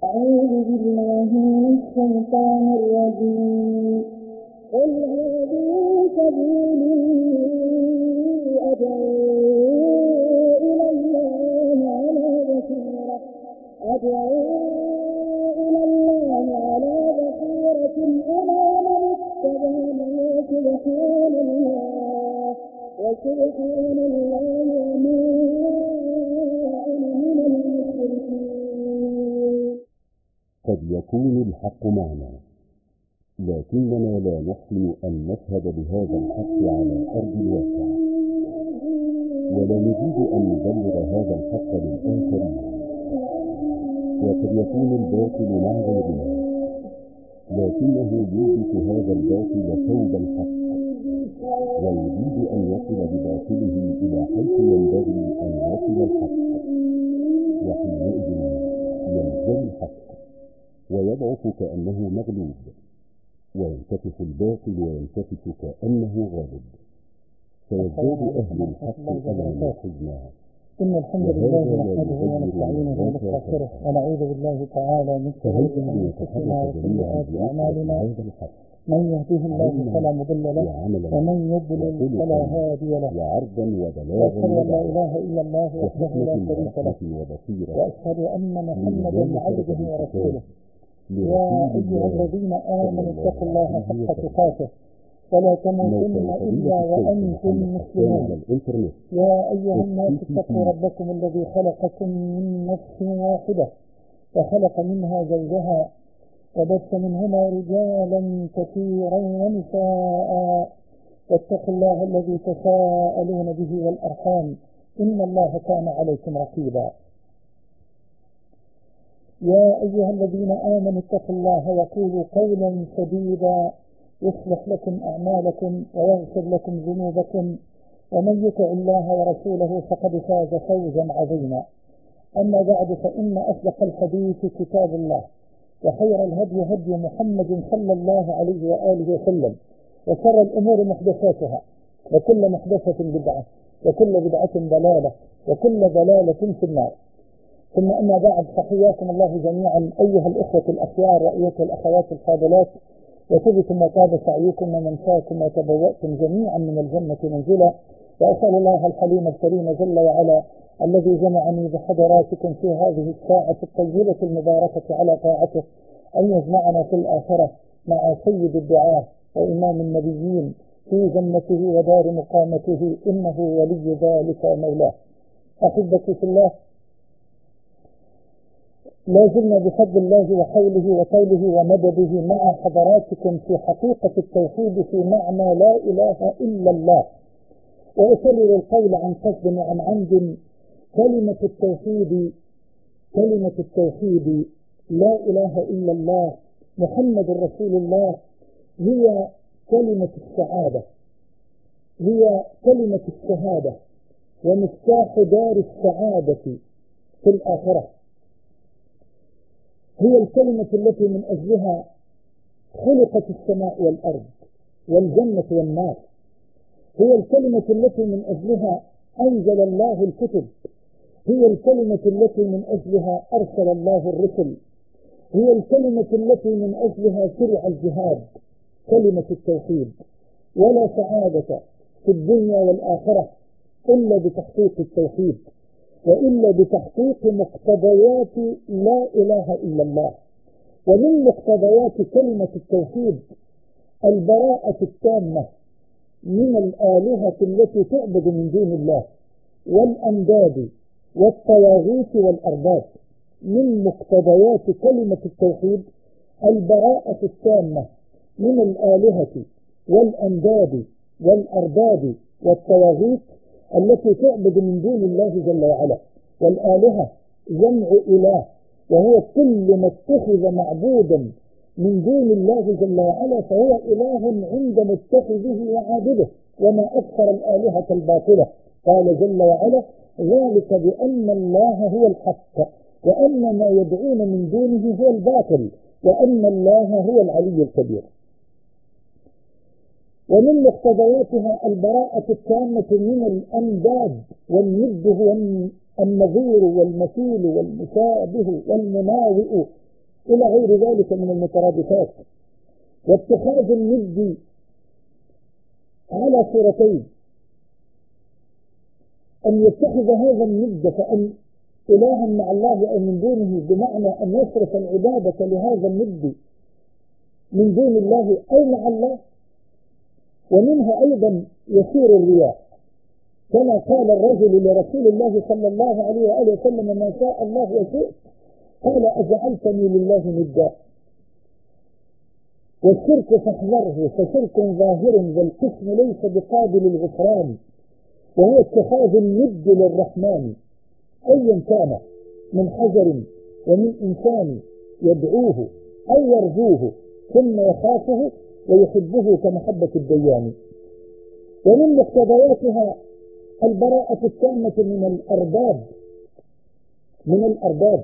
أعوذ بالله من الشيطان الرجيم. قل هذه سبيلي أدعو إلى الله على بصيرة أنا ومن اتبعني وسبحان الله وما أنا من المشركين. قد يكون الحق معنا، لكننا لا نحسن أن نشهد بهذا الحق على أرض الواقع، ولا نريد أن نبلغ هذا الحق للآخرين. وقد يكون الباطل مع غيرنا، لكنه يلبس هذا الباطل ثوب الحق، ويريد أن يصل بباطله إلى حيث ينبغي أن يصل الحق، وحينئذ ينزل الحق ويضعف كأنه مغلوب، وينكشف الباطل وينكشف كأنه غالب، فيزداد أهل الحق أمرا وحزنا. إن الحمد لله نحمده ونستعينه ونستغفره ونعوذ بالله تعالى من شرور أنفسنا وسيئات أعمالنا. من يهده الله فلا مضل له ومن يضلل فلا هادي له. وأشهد أن لا إله إلا الله وحده لا شريك له، وأشهد أن محمدا عبده ورسوله. يا أيها الذين آمنوا اتقوا الله حق تقاته ولا تموتن إلا وأنتم مسلمون. يا أيها الناس اتقوا ربكم الذي خلقكم من نفس واحدة وخلق منها زوجها وبث منهما رجالا كثيرا ونساء، واتقوا الله الذي تساءلون به والأرحام إن الله كان عليكم رقيبا. يا أيها الذين آمنوا اتقوا الله وقولوا قولا سديدا يصلح لكم أعمالكم ويغفر لكم ذنوبكم، ومن يطع الله ورسوله فقد فاز فوزا عظيما. أما بعد، فإن أصدق الحديث كتاب الله، وخير الهدي هدي محمد صلى الله عليه وآله وسلم، وشر الأمور محدثاتها، وكل محدثة بدعة، وكل بدعة ضلالة، وكل ضلالة في النار. ثم أما بعد، فحياكم الله جميعا أيها الإخوة الأخيار وأيها الأخوات الفاضلات، وطبتم وطاب سعيكم ومنشاكم وتبوأتم جميعا من الجنة منزلا. وأسأل الله الحليم الكريم جل وعلا الذي جمعني بحضراتكم في هذه الساعة الطيبة المباركة على طاعته أن يجمعنا في الآخرة مع سيد الدعاة وإمام النبيين في جنته ودار مقامته، إنه ولي ذلك مولاه. أحبتي في الله، لا زلنا بفضل الله وحوله وطوله ومدده مع حضراتكم في حقيقة التوحيد في معنى لا إله إلا الله. وأكرر القول عن قصد وعن عمد. كلمة التوحيد لا إله إلا الله محمد رسول الله هي كلمة السعادة، هي كلمة الشهادة، ومفتاح دار السعادة في الآخرة. هي الكلمة التي من أجلها خلقت السماء والأرض والجنة والنار. هي الكلمة التي من أجلها أنزل الله الكتب. هي الكلمة التي من أجلها أرسل الله الرسل. هي الكلمة التي من أجلها شرع الجهاد، كلمة التوحيد. ولا سعادة في الدنيا والآخرة إلا بتحقيق التوحيد، وإلا بتحقيق مقتضيات لا إله إلا الله. ومن مقتضيات كلمة التوحيد البراءة التامة من الآلهة التي تعبد من دون الله، والأنداد والطواغيت والأرباب. من مقتضيات كلمة التوحيد البراءة التامة من الآلهة والأنداد والأرباب والطواغيت التي تعبد من دون الله جل وعلا. والآلهة جمع إله، وهو كل ما اتخذ معبودا من دون الله جل وعلا فهو إله عند متخذه وعابده، وما أكثر الآلهة الباطلة. قال جل وعلا: ذلك بأن الله هو الحق وأن ما يدعون من دونه هو الباطل وأن الله هو العلي الكبير. ومن مقتضياتها البراءة التامة من الأنداد، والند هو النظير والمثيل والمشابه والمناوئ إلى غير ذلك من المترادفات. واتخاذ الند على صورتين: أن يتخذ هذا الند فأن إلها مع الله أو من دونه، بمعنى أن يصرف العبادة لهذا الند من دون الله أو مع الله. ومنها أيضا يسير الرياء، كما قال الرجل لرسول الله صلى الله عليه وآله وسلم: ما شاء الله وشئت، قال: أجعلتني لله ندا. والشرك فاحذره، فشرك ظاهر والقسم ليس بقابل الغفران، وهو اتخاذ الند للرحمن أيا كان، من حجر ومن إنسان يدعوه أو يرجوه ثم يخافه ويحبه كمحبة الديان. ومن مقتضياتها البراءة التامة من الأرباب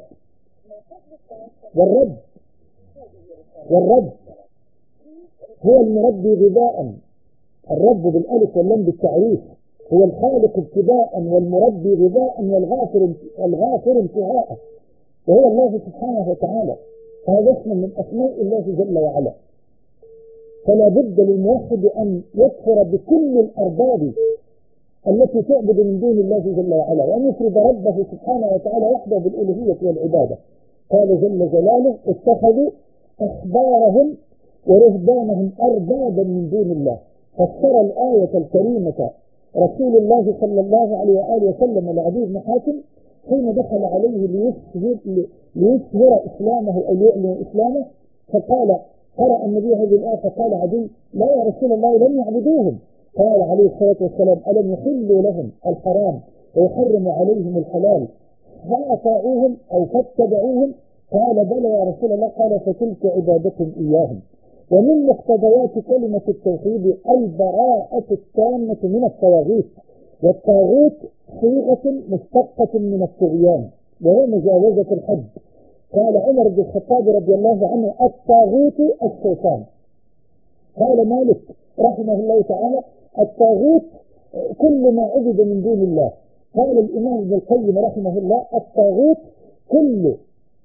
والرب هو المربي غذاء. الرب بالألف واللام بالتعريف هو الخالق ابتداء والمربي غذاء والغافر انتهاء، وهو الله سبحانه وتعالى. هذا اسم من أسماء الله جل وعلا. فلا بد للموحد أن يكفر بكل الأرباب التي تعبد من دون الله جل وعلا، وأن يفرد ربه سبحانه وتعالى وحده بالألوهية والعبادة. قال جل جلاله: اتخذوا أحبارهم ورهبانهم أربابا من دون الله. فسر الآية الكريمة رسول الله صلى الله عليه وآله وسلم لعدي بن حاتم حين دخل عليه ليظهر إسلامه أو يعلن إسلامه، فقال: قرأ النبي هذه الآية فقال عدي: لا يا رسول الله، لم يعبدوهم. قال عليه الصلاة والسلام: ألم يحلوا لهم الحرام ويحرم عليهم الحلال فأطاعوهم أو فاتبعوهم؟ قال: بلى يا رسول الله. قال: فتلك عبادتهم إياهم. ومن مقتضيات كلمة التوحيد البراءة التامة من الطواغيت. والطاغوت صيغة مشتقة من الطغيان وهو مجاوزة الحد. قال عمر بن الخطاب رضي الله عنه: الطاغوت الشيطان. قال مالك رحمه الله تعالى: الطاغوت كل ما عبد من دون الله. قال الإمام ابن القيم رحمه الله: الطاغوت كل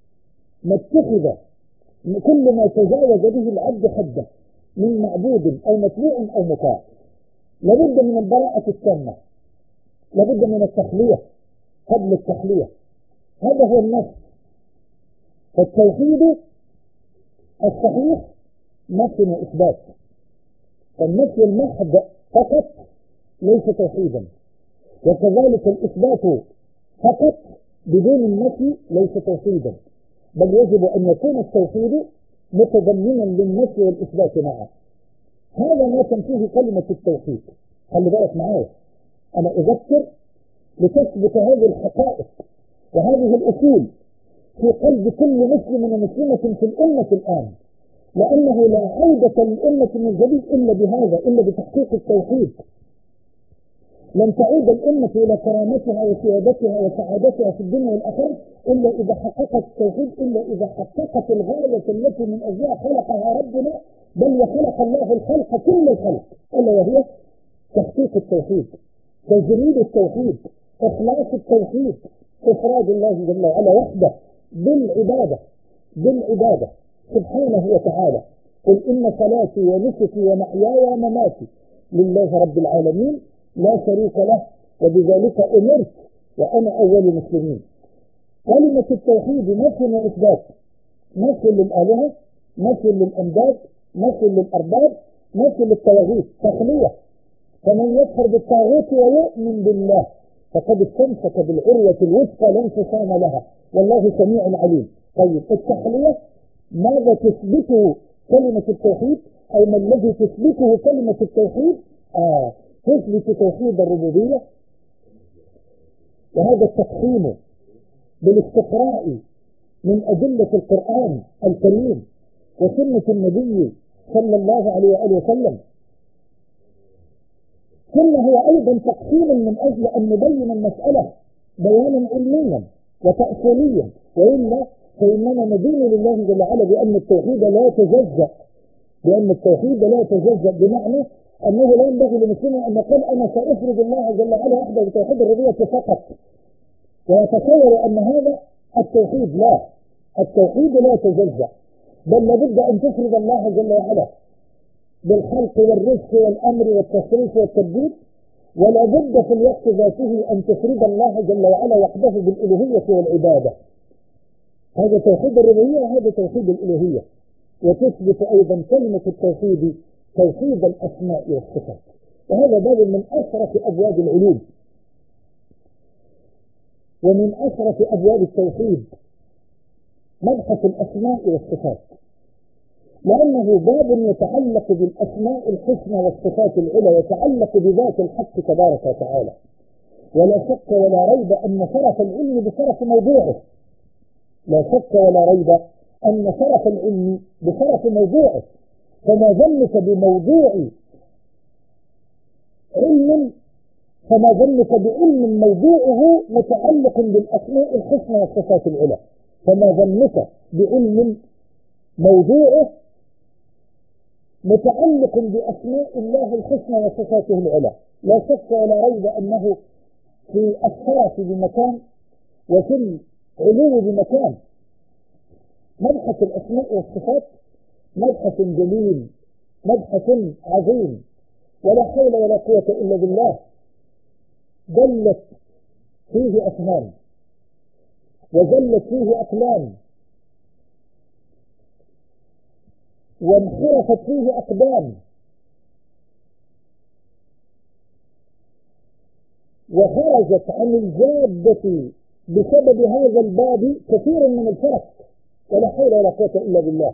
ما تجاوز به العبد حده من معبود أو متبوع أو مطاع. لابد من البراءة التامة، لابد من التخلية قبل التحلية. هذا هو النفس. فالتوحيد الصحيح نفي وإثبات. النفي المحض فقط ليس توحيدا، وكذلك الإثبات فقط بدون النفي ليس توحيدا، بل يجب أن يكون التوحيد متضمنا للنفي والإثبات معا. هذا ما تنفيه كلمة التوحيد. خلي بالك معايا، أنا أذكر لتثبت هذه الحقائق وهذه الأصول في قلب كل مسلم ومسلمة في الأمة الآن، لأنه لا عودة للأمة من جديد إلا بهذا، إلا بتحقيق التوحيد. لن تعود الأمة إلى كرامتها وسيادتها وسعادتها في الدنيا والآخرة إلا إذا حققت التوحيد، إلا إذا حققت الغاية التي من أجلها خلقها ربنا، بل وخلق الله الخلق كل الخلق، ألا وهي تحقيق التوحيد، تجريد التوحيد، إخلاص التوحيد، إفراد الله جل وعلا وحده بالعبادة سبحانه وتعالى. قل إن صلاتي ونسكي ومحياي ومماتي لله رب العالمين لا شريك له وبذلك أمرت وأنا أول المسلمين. كلمة التوحيد نفي وإثبات، نفي للآلهة، نفي للأنداد، نفي للأرباب، نفي للطواغيت، تخلية. فمن يكفر بالطاغوت ويؤمن بالله فقد استمسك بالعروة الوثقى لا انفصام لها والله سميع عليم. طيب التخلية ماذا تثبته كلمة التوحيد، أو ما الذي تثبته كلمة التوحيد؟ تثبت توحيد الربوبية، وهذا التقسيم بالاستقراء من أدلة القرآن الكريم وسنة النبي صلى الله عليه وآله وسلم. ثم هو أيضا تقسيم من أجل أن نبين المسألة بيانا علميا وتأصيليا، وإلا فإننا ندين لله جل وعلا بأن التوحيد لا يتجزأ، بمعنى أنه لا ينبغي لمسلم أن يقول أنا سأفرد الله جل وعلا وحده بتوحيد الربوبية فقط ويتصور أن هذا التوحيد. لا، التوحيد لا يتجزأ، بل لابد أن تفرد الله جل وعلا بالخلق والرزق والأمر والتصريف والتدبير، ولا بد في الوقت ذاته أن تفرد الله جل وعلا وحده بالألوهية والعبادة. هذا توحيد الربوبية وهذا توحيد الألوهية. وتثبت أيضا كلمة التوحيد توحيد الأسماء والصفات، وهذا باب من أشرف أبواب العلوم ومن أشرف أبواب التوحيد، مبحث الأسماء والصفات، لأنه باب يتعلق بالأسماء الحسنى والصفات العلى، يتعلق بذات الحق تبارك وتعالى. ولا شك ولا ريب أن شرف العلم بشرف موضوعه، لا شك ولا ريب أن شرف العلم بشرف موضوعه. فما ظنك بموضوع علم، فما ظنك بعلم موضوعه متعلق بالأسماء الحسنى والصفات العلى، فما ظنك بعلم موضوعه متعلق بأسماء الله الحسنى وصفاته العلى. لا شك ولا ريب أنه في الشرف بمكان وفي العلو بمكان. مبحث الأسماء والصفات مبحث جليل، مبحث عظيم، ولا حول ولا قوة إلا بالله. دلت فيه أفهام وزلت فيه أقلام وانحرفت فيه أقدام، وخرجت عن الجادة بسبب هذا الباب كثير من الفرق، ولا حول ولا قوة إلا بالله،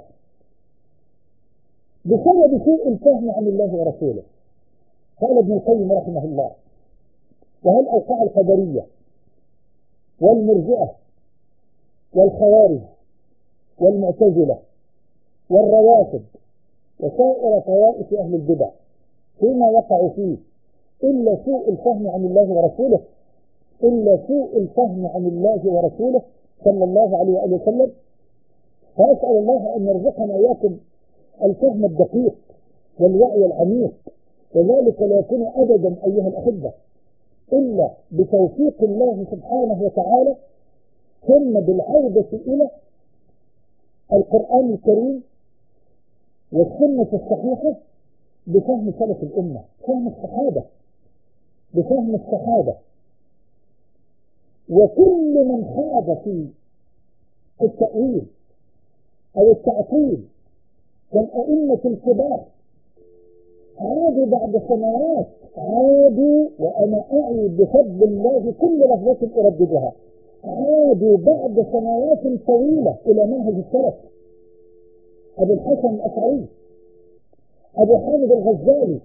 بسبب سوء الفهم عن الله ورسوله. قال ابن القيم رحمه الله: وهل أوقع القدرية والمرجئة والخوارج والمعتزلة والروافض وسائر طوائف أهل البدع فيما وقعوا فيه إلا سوء الفهم عن الله ورسوله، إلا سوء الفهم عن الله ورسوله صلى الله عليه وآله وسلم. فأسأل الله أن يرزقنا إياكم الفهم الدقيق والوعي العميق، وذلك لا يكون أبدا أيها الأحبة إلا بتوفيق الله سبحانه وتعالى، ثم بالعودة إلى القرآن الكريم والسنة الصحيحة بفهم سلف الأمة، فهم الصحابة، بفهم الصحابة. وكل من خاض في التأويل أو التعطيل كالأئمة الكبار عادوا بعد سنوات، عادوا، وأنا أعي بفضل الله كل لحظة أرددها، عادوا بعد سنوات طويلة إلى منهج السلف. أبو الحسن الأشعري، أبو حامد الغزالي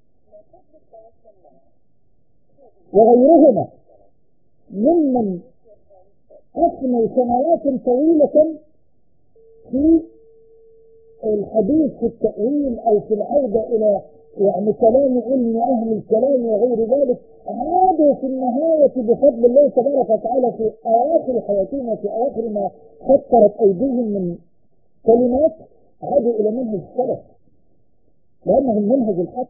وغيرهما ممن أثنوا سنوات طويلة في الحديث في التأويل أو في العودة إلى كلام علم أهل الكلام وغير ذلك، عادوا في النهاية بفضل الله تبارك وتعالى في أواخر حياتهم وفي أواخر ما خطرت أيديهم من كلمات، عادوا إلى منهج السلف، لأنهم منهج الحق،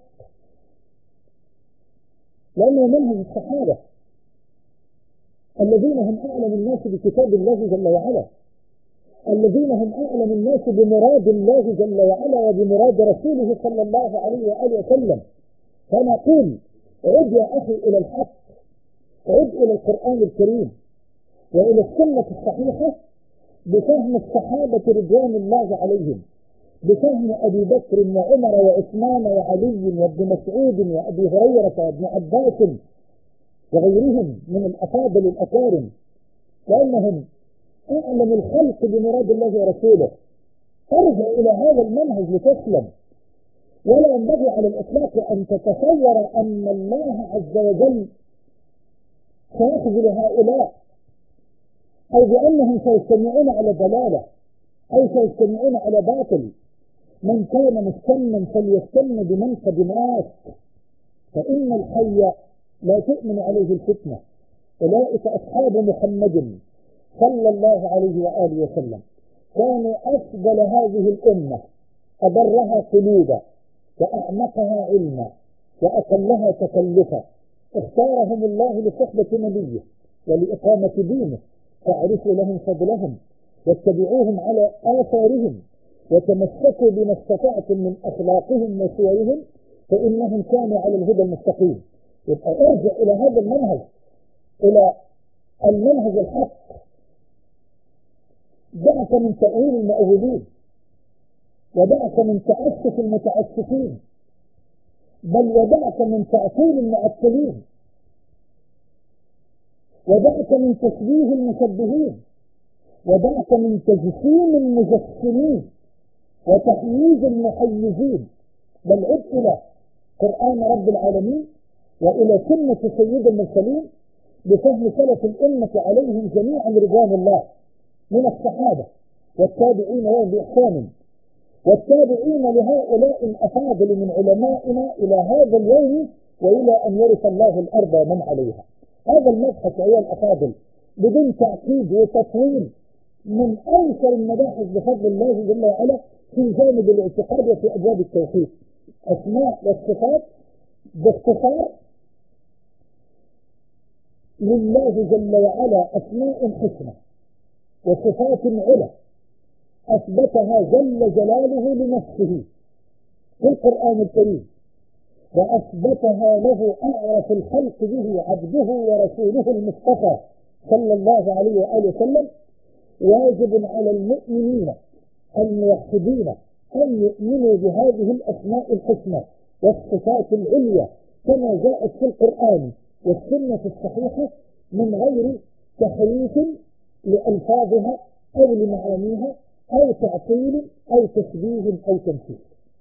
لأنه منهج الصحابة الذين هم أعلم الناس بكتاب الله جل وعلا، الذين هم أعلم الناس بمراد الله جل وعلا وبمراد رسوله صلى الله عليه وآله وسلم. فنقول: عد يا أخي إلى الحق، عد إلى القرآن الكريم وإلى السنة الصحيحة بفهم الصحابة رضوان الله عليهم، بفهم أبي بكر وعمر وعثمان وعلي وابن مسعود وأبي هريرة وابن عباس وغيرهم من الأفاضل الأكارم، لأنهم أعلم الخلق بمراد الله ورسوله. ارجع إلى هذا المنهج لتسلم، ولا ينبغي على الإطلاق أن تتصور أن الله عز وجل سيخذل هؤلاء، أو بأنهم سيجتمعون على ضلالة أو سيجتمعون على باطل. من كان مستنا فليستن بمن قد مات، فإن الحي لا تؤمن عليه الفتنة. أولئك أصحاب محمد صلى الله عليه وآله وسلم، كانوا أفضل هذه الأمة، أبرها قلوبا وأعمقها علما وأقلها تكلفا، اختارهم الله لصحبة نبيه ولإقامة دينه، فاعرفوا لهم فضلهم واتبعوهم على آثارهم وتمسكوا بما استطعتم من أخلاقهم وسيرهم فإنهم كانوا على الهدى المستقيم. يبقى ارجع إلى هذا المنهج، إلى المنهج الحق. دعك من تأويل المؤولين، ودعك من تأسف المتأسفين، بل ودعك من تعطيل المعطلين، ودعك من تشبيه المشبهين، ودعك من تجسيم المجسمين وتحييز المحيزين، بل عد إلى قرآن رب العالمين وإلى سنة سيد المرسلين بفهم سلف الأمة عليهم جميعا رضوان الله من الصحابة والتابعين لهم بإحسان والتابعين لهؤلاء الأفاضل من علمائنا إلى هذا اليوم وإلى أن يرث الله الأرض ومن عليها. هذا المبحث أيها الأفاضل بدون تعقيد وتطويل من أيسر المباحث بفضل الله جل وعلا في جانب الاعتقاد وفي أبواب التوحيد. أسماء والصفات باختصار: لله جل وعلا أسماء حسنى وصفات على أثبتها جل جلاله لنفسه في القرآن الكريم، وأثبتها له أعرف الخلق به عبده ورسوله المصطفى صلى الله عليه وآله وسلم. واجب على المؤمنين الموحدين أن يؤمنوا بهذه الأسماء الحسنى والصفات العليا كما جاءت في القرآن والسنة الصحيحة من غير تحريف لألفاظها أو لمعانيها أو تعطيل أو تشبيه أو تمثيل.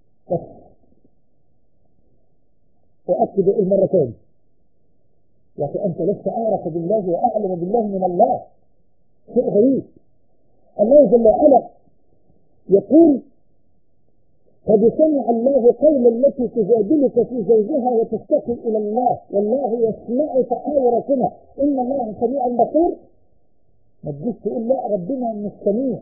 وأكد المرتين: يا أخي أنت لست أعرف بالله وأعلم بالله من الله، شيء غريب. الله جل وعلا يقول: قد سمع الله قول التي تجادلك في زوجها وتشتكي إلى الله والله يسمع تحاوركما إن الله سميع بصير. ما تجيش تقول لا ربنا مش سميع،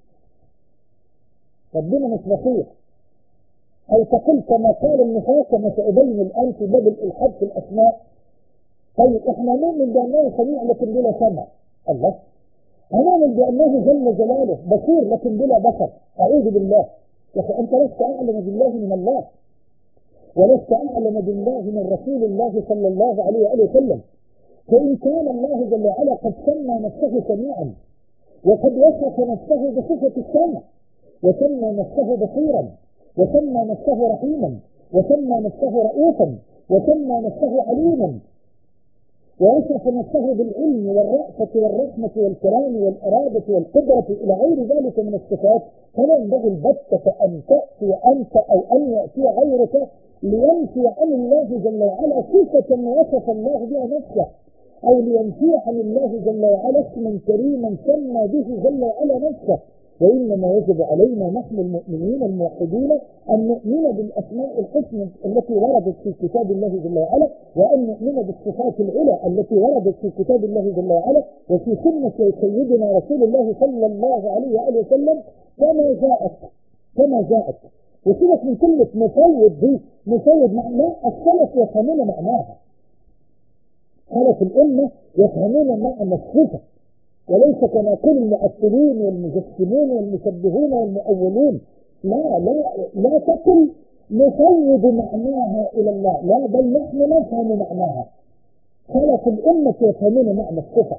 ربنا مش بصير، أو تقول كما قال النفاق كما سأبين الآن في باب الإلحاد في الأسماء. طيب إحنا نؤمن بأنه سميع لكن بلا سمع. الله، هنؤمن بأنه جل جلاله بصير لكن بلا بصر. أعوذ بالله. لكن أنت لست أعلم بالله من الله، ولست أعلم بالله من رسول الله صلى الله عليه وآله وسلم. فإن كان الله جل وعلا قد سمى نفسه سميعا وقد وصف نفسه بصفة السمع وسمى نفسه بصيرا وسمى نفسه رحيما وسمى نفسه رؤوفا وسمى نفسه عليما ووصف نفسه بالعلم والرأفة والرحمة والكرام والإرادة والقدرة إلى غير ذلك من الصفات، فلا ينبغي البتة أن تأتي أنت أو أن يأتي غيرك لينفي عن الله جل وعلا صفة وصف الله بها نفسه، أو لينفي عن الله جل وعلا اسما كريما سمى به جل وعلا نفسه. وإنما يجب علينا نحن المؤمنين الموحدين أن نؤمن بالأسماء الحسنى التي وردت في كتاب الله جل وعلا، وأن نؤمن بالصفات العلى التي وردت في كتاب الله جل وعلا وفي سنة سيدنا رسول الله صلى الله عليه وآله وسلم كما جاءت. وسيبك من كلمة مفوض دي، مفوض معناه السلف يفهمون معناها، سلف الأمة يفهمون معنى الصفة، وليس كما يقول المؤثرين والمجسمون والمشبهون والمؤولون. لا تقل نفوض معناها إلى الله، لا، بل نحن نفهم معناها. سلف الأمة يفهمون معنى الصفة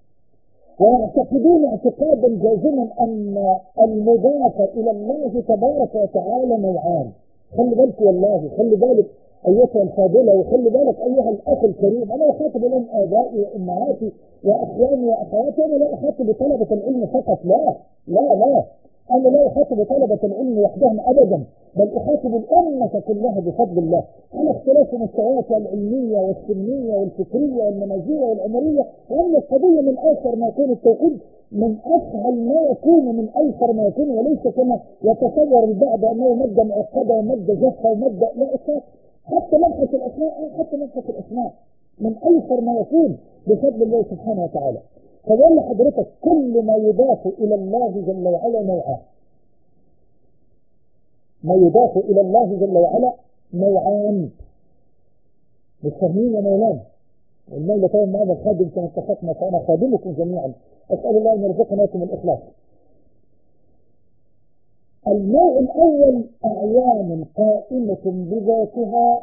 ويعتقدون اعتقادا جازما أن المضاف إلى الله تبارك وتعالى نوعان. خلي بالك والله، خلي بالك أيتها الفاضلة، وخلي بالك أيها الأخ الكريم. أنا أخاطب الآن آبائي وأمهاتي وأخواني وأخواتي، أنا لا أخاطب طلبة العلم فقط، لا، أنا لا أخاطب طلبة العلم وحدهم أبدا، بل أخاطب الأمة كلها بفضل الله على اختلاف مستوياتها العلمية والسنية والفكرية والمنهجية والعمرية. وأن القضية من أيسر ما يكون التوحيد، من أسهل ما يكون، من أيسر ما يكون، وليس كما يتصور البعض أنه مادة معقدة ومادة جافة ومادة لا إطلاق. حتى مبحث الأسماء من أيسر ما يكون بفضل الله سبحانه وتعالى. فقال لحضرتك كل ما يضاف إلى الله جل وعلا نوعان. ما يضاف إلى الله جل وعلا نوعان. مش فاهمين يا مولانا؟ المولى طبعا معنا الخادم كما اتفقنا، فأنا خادمكم جميعا، أسأل الله أن يرزقنا لكم الإخلاص. النوع الأول أعيان قائمة بذاتها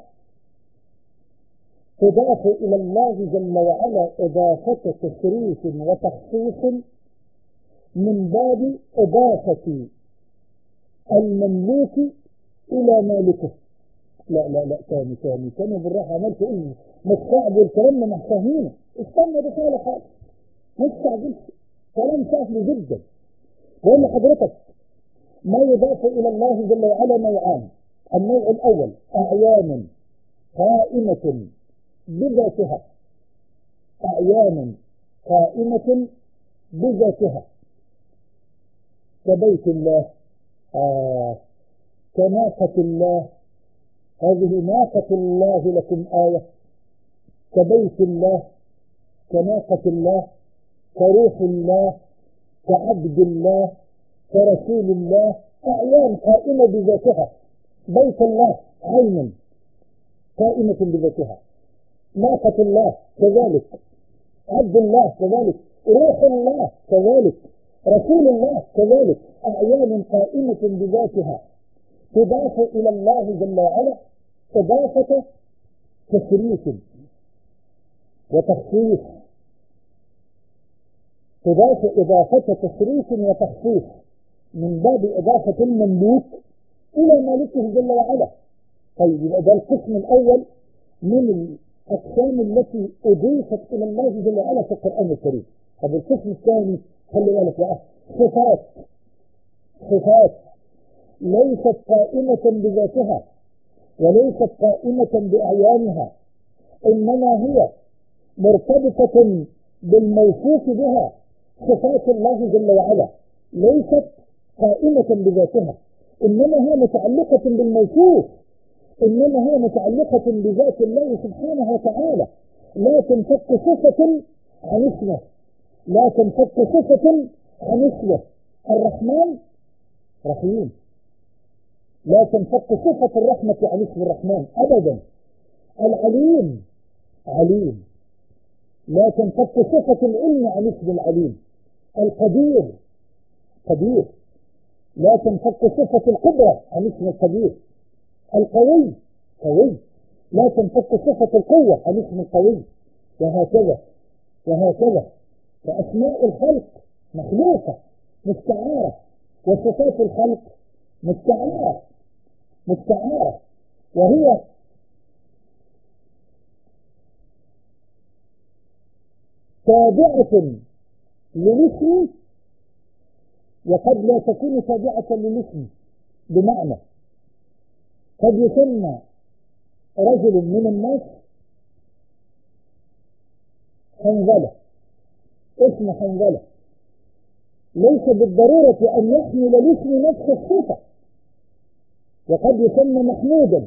تضاف إلى الله جل وعلا إضافة تشريف وتخصيص من باب إضافة المملوك إلى مالكه. لا تاني بالراحة، عملت إيه؟ مستعجل الكلام ما فاهمينه، استنى ده سهل خالص، ما تستعجلش، كلام سهل جدا. بقول لحضرتك ما يضاف إلى الله جل وعلا نوعان. النوع الأول أعيان قائمة بذاتها، أعيان قائمة بذاتها كبيت الله، كناقة الله، هذه ناقة الله لكم آية، كبيت الله، كناقة الله، كروح الله، كعبد الله، كرسول الله، أعيان قائمة بذاتها. بيت الله عين قائمة بذاتها، ناقة الله كذلك، عبد الله كذلك، روح الله كذلك، رسول الله كذلك، أعيان قائمة بذاتها تضاف إلى الله جل وعلا إضافة تشريف وتخصيص، تضاف إضافة تشريف وتخصيص من باب إضافة المملوك إلى مالكه جل وعلا. طيب يبقى ده القسم الأول من الأقسام التي أضيفت إلى الله جل وعلا في القرآن الكريم. طب القسم الثاني خلي بالك بقى، صفات ليست قائمة بذاتها وليست قائمة بأعيانها، إنما هي مرتبطة بالموصوف بها. صفات الله جل وعلا ليست قائمة بذاتها، إنما هي متعلقة بالموصوف، إنما هي متعلقة بذات الله سبحانه وتعالى. لا تنفك صفة عن اسمه، لا تنفك صفة عن اسمه. الرحمن رحيم، لا تنفك صفة الرحمة عن اسم الرحمن أبدا. العليم عليم، لا تنفك صفة العلم عن اسم العليم. القدير قدير، لا تنفك صفة القدرة عن اسم القدير. القوي قوي، لا تنفك صفة القوة عن اسم القوي، وهكذا وهكذا. فأسماء الخلق مخلوقة مستعارة، وصفات الخلق مستعارة، وهي تابعة للاسم وقد لا تكون تابعة للاسم. بمعنى قد يسمى رجل من الناس حنظلة، اسم حنظلة ليس بالضرورة أن يحمل الاسم نفس الصفة. وقد يسمى محمودا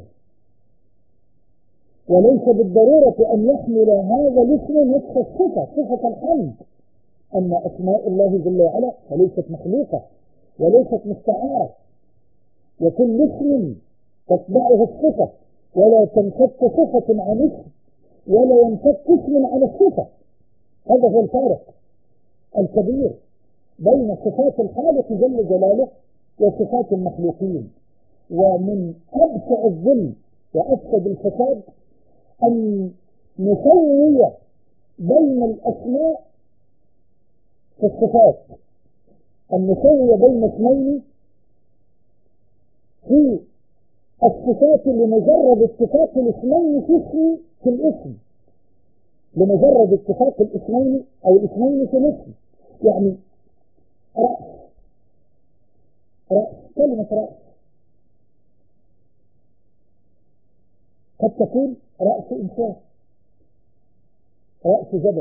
وليس بالضرورة أن يحمل هذا الاسم نفس الصفة، صفة الحمد. أما أسماء الله جل وعلا فليست مخلوقة وليست مستعارة، وكل اسم تتبعه الصفة، ولا تنفك صفة عن اسم ولا ينفك اسم عن الصفة. هذا هو الفارق الكبير بين صفات الخالق جل جلاله وصفات المخلوقين. ومن أبشع الظلم وأفسد الفساد أن نسوي بين الأسماء في الصفات، أن نسوي بين اسمين في الصفات لمجرد اتفاق الاسمين في الاسم، لمجرد اتفاق الاسمين أو الاسمين في الاسم. يعني رأس، كلمة رأس قد تكون رأس إنسان، رأس جبل،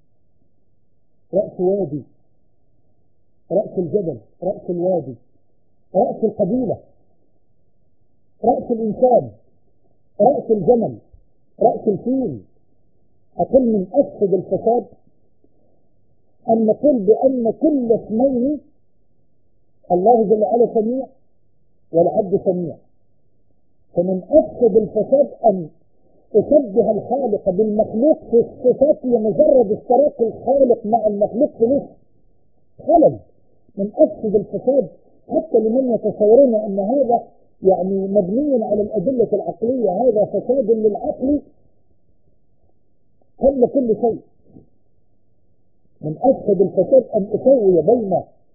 رأس وادي، رأس الجبل، رأس الوادي، رأس القبيلة، رأس الإنسان، رأس الجمل، رأس الفيل. أقل من أفسد الفساد أن نقول بأن كل اسمين الله جل وعلا سميع والعبد سميع. فمن أفسد الفساد أن أشبه الخالق بالمخلوق في الصفات لمجرد اشتراك الخالق مع المخلوق في الاسم. خلل من أفسد الفساد حتى لمن يتصورون أن هذا يعني مبني على الأدلة العقلية، هذا فساد للعقل قبل كل شيء. من أفسد الفساد أن أسوي بين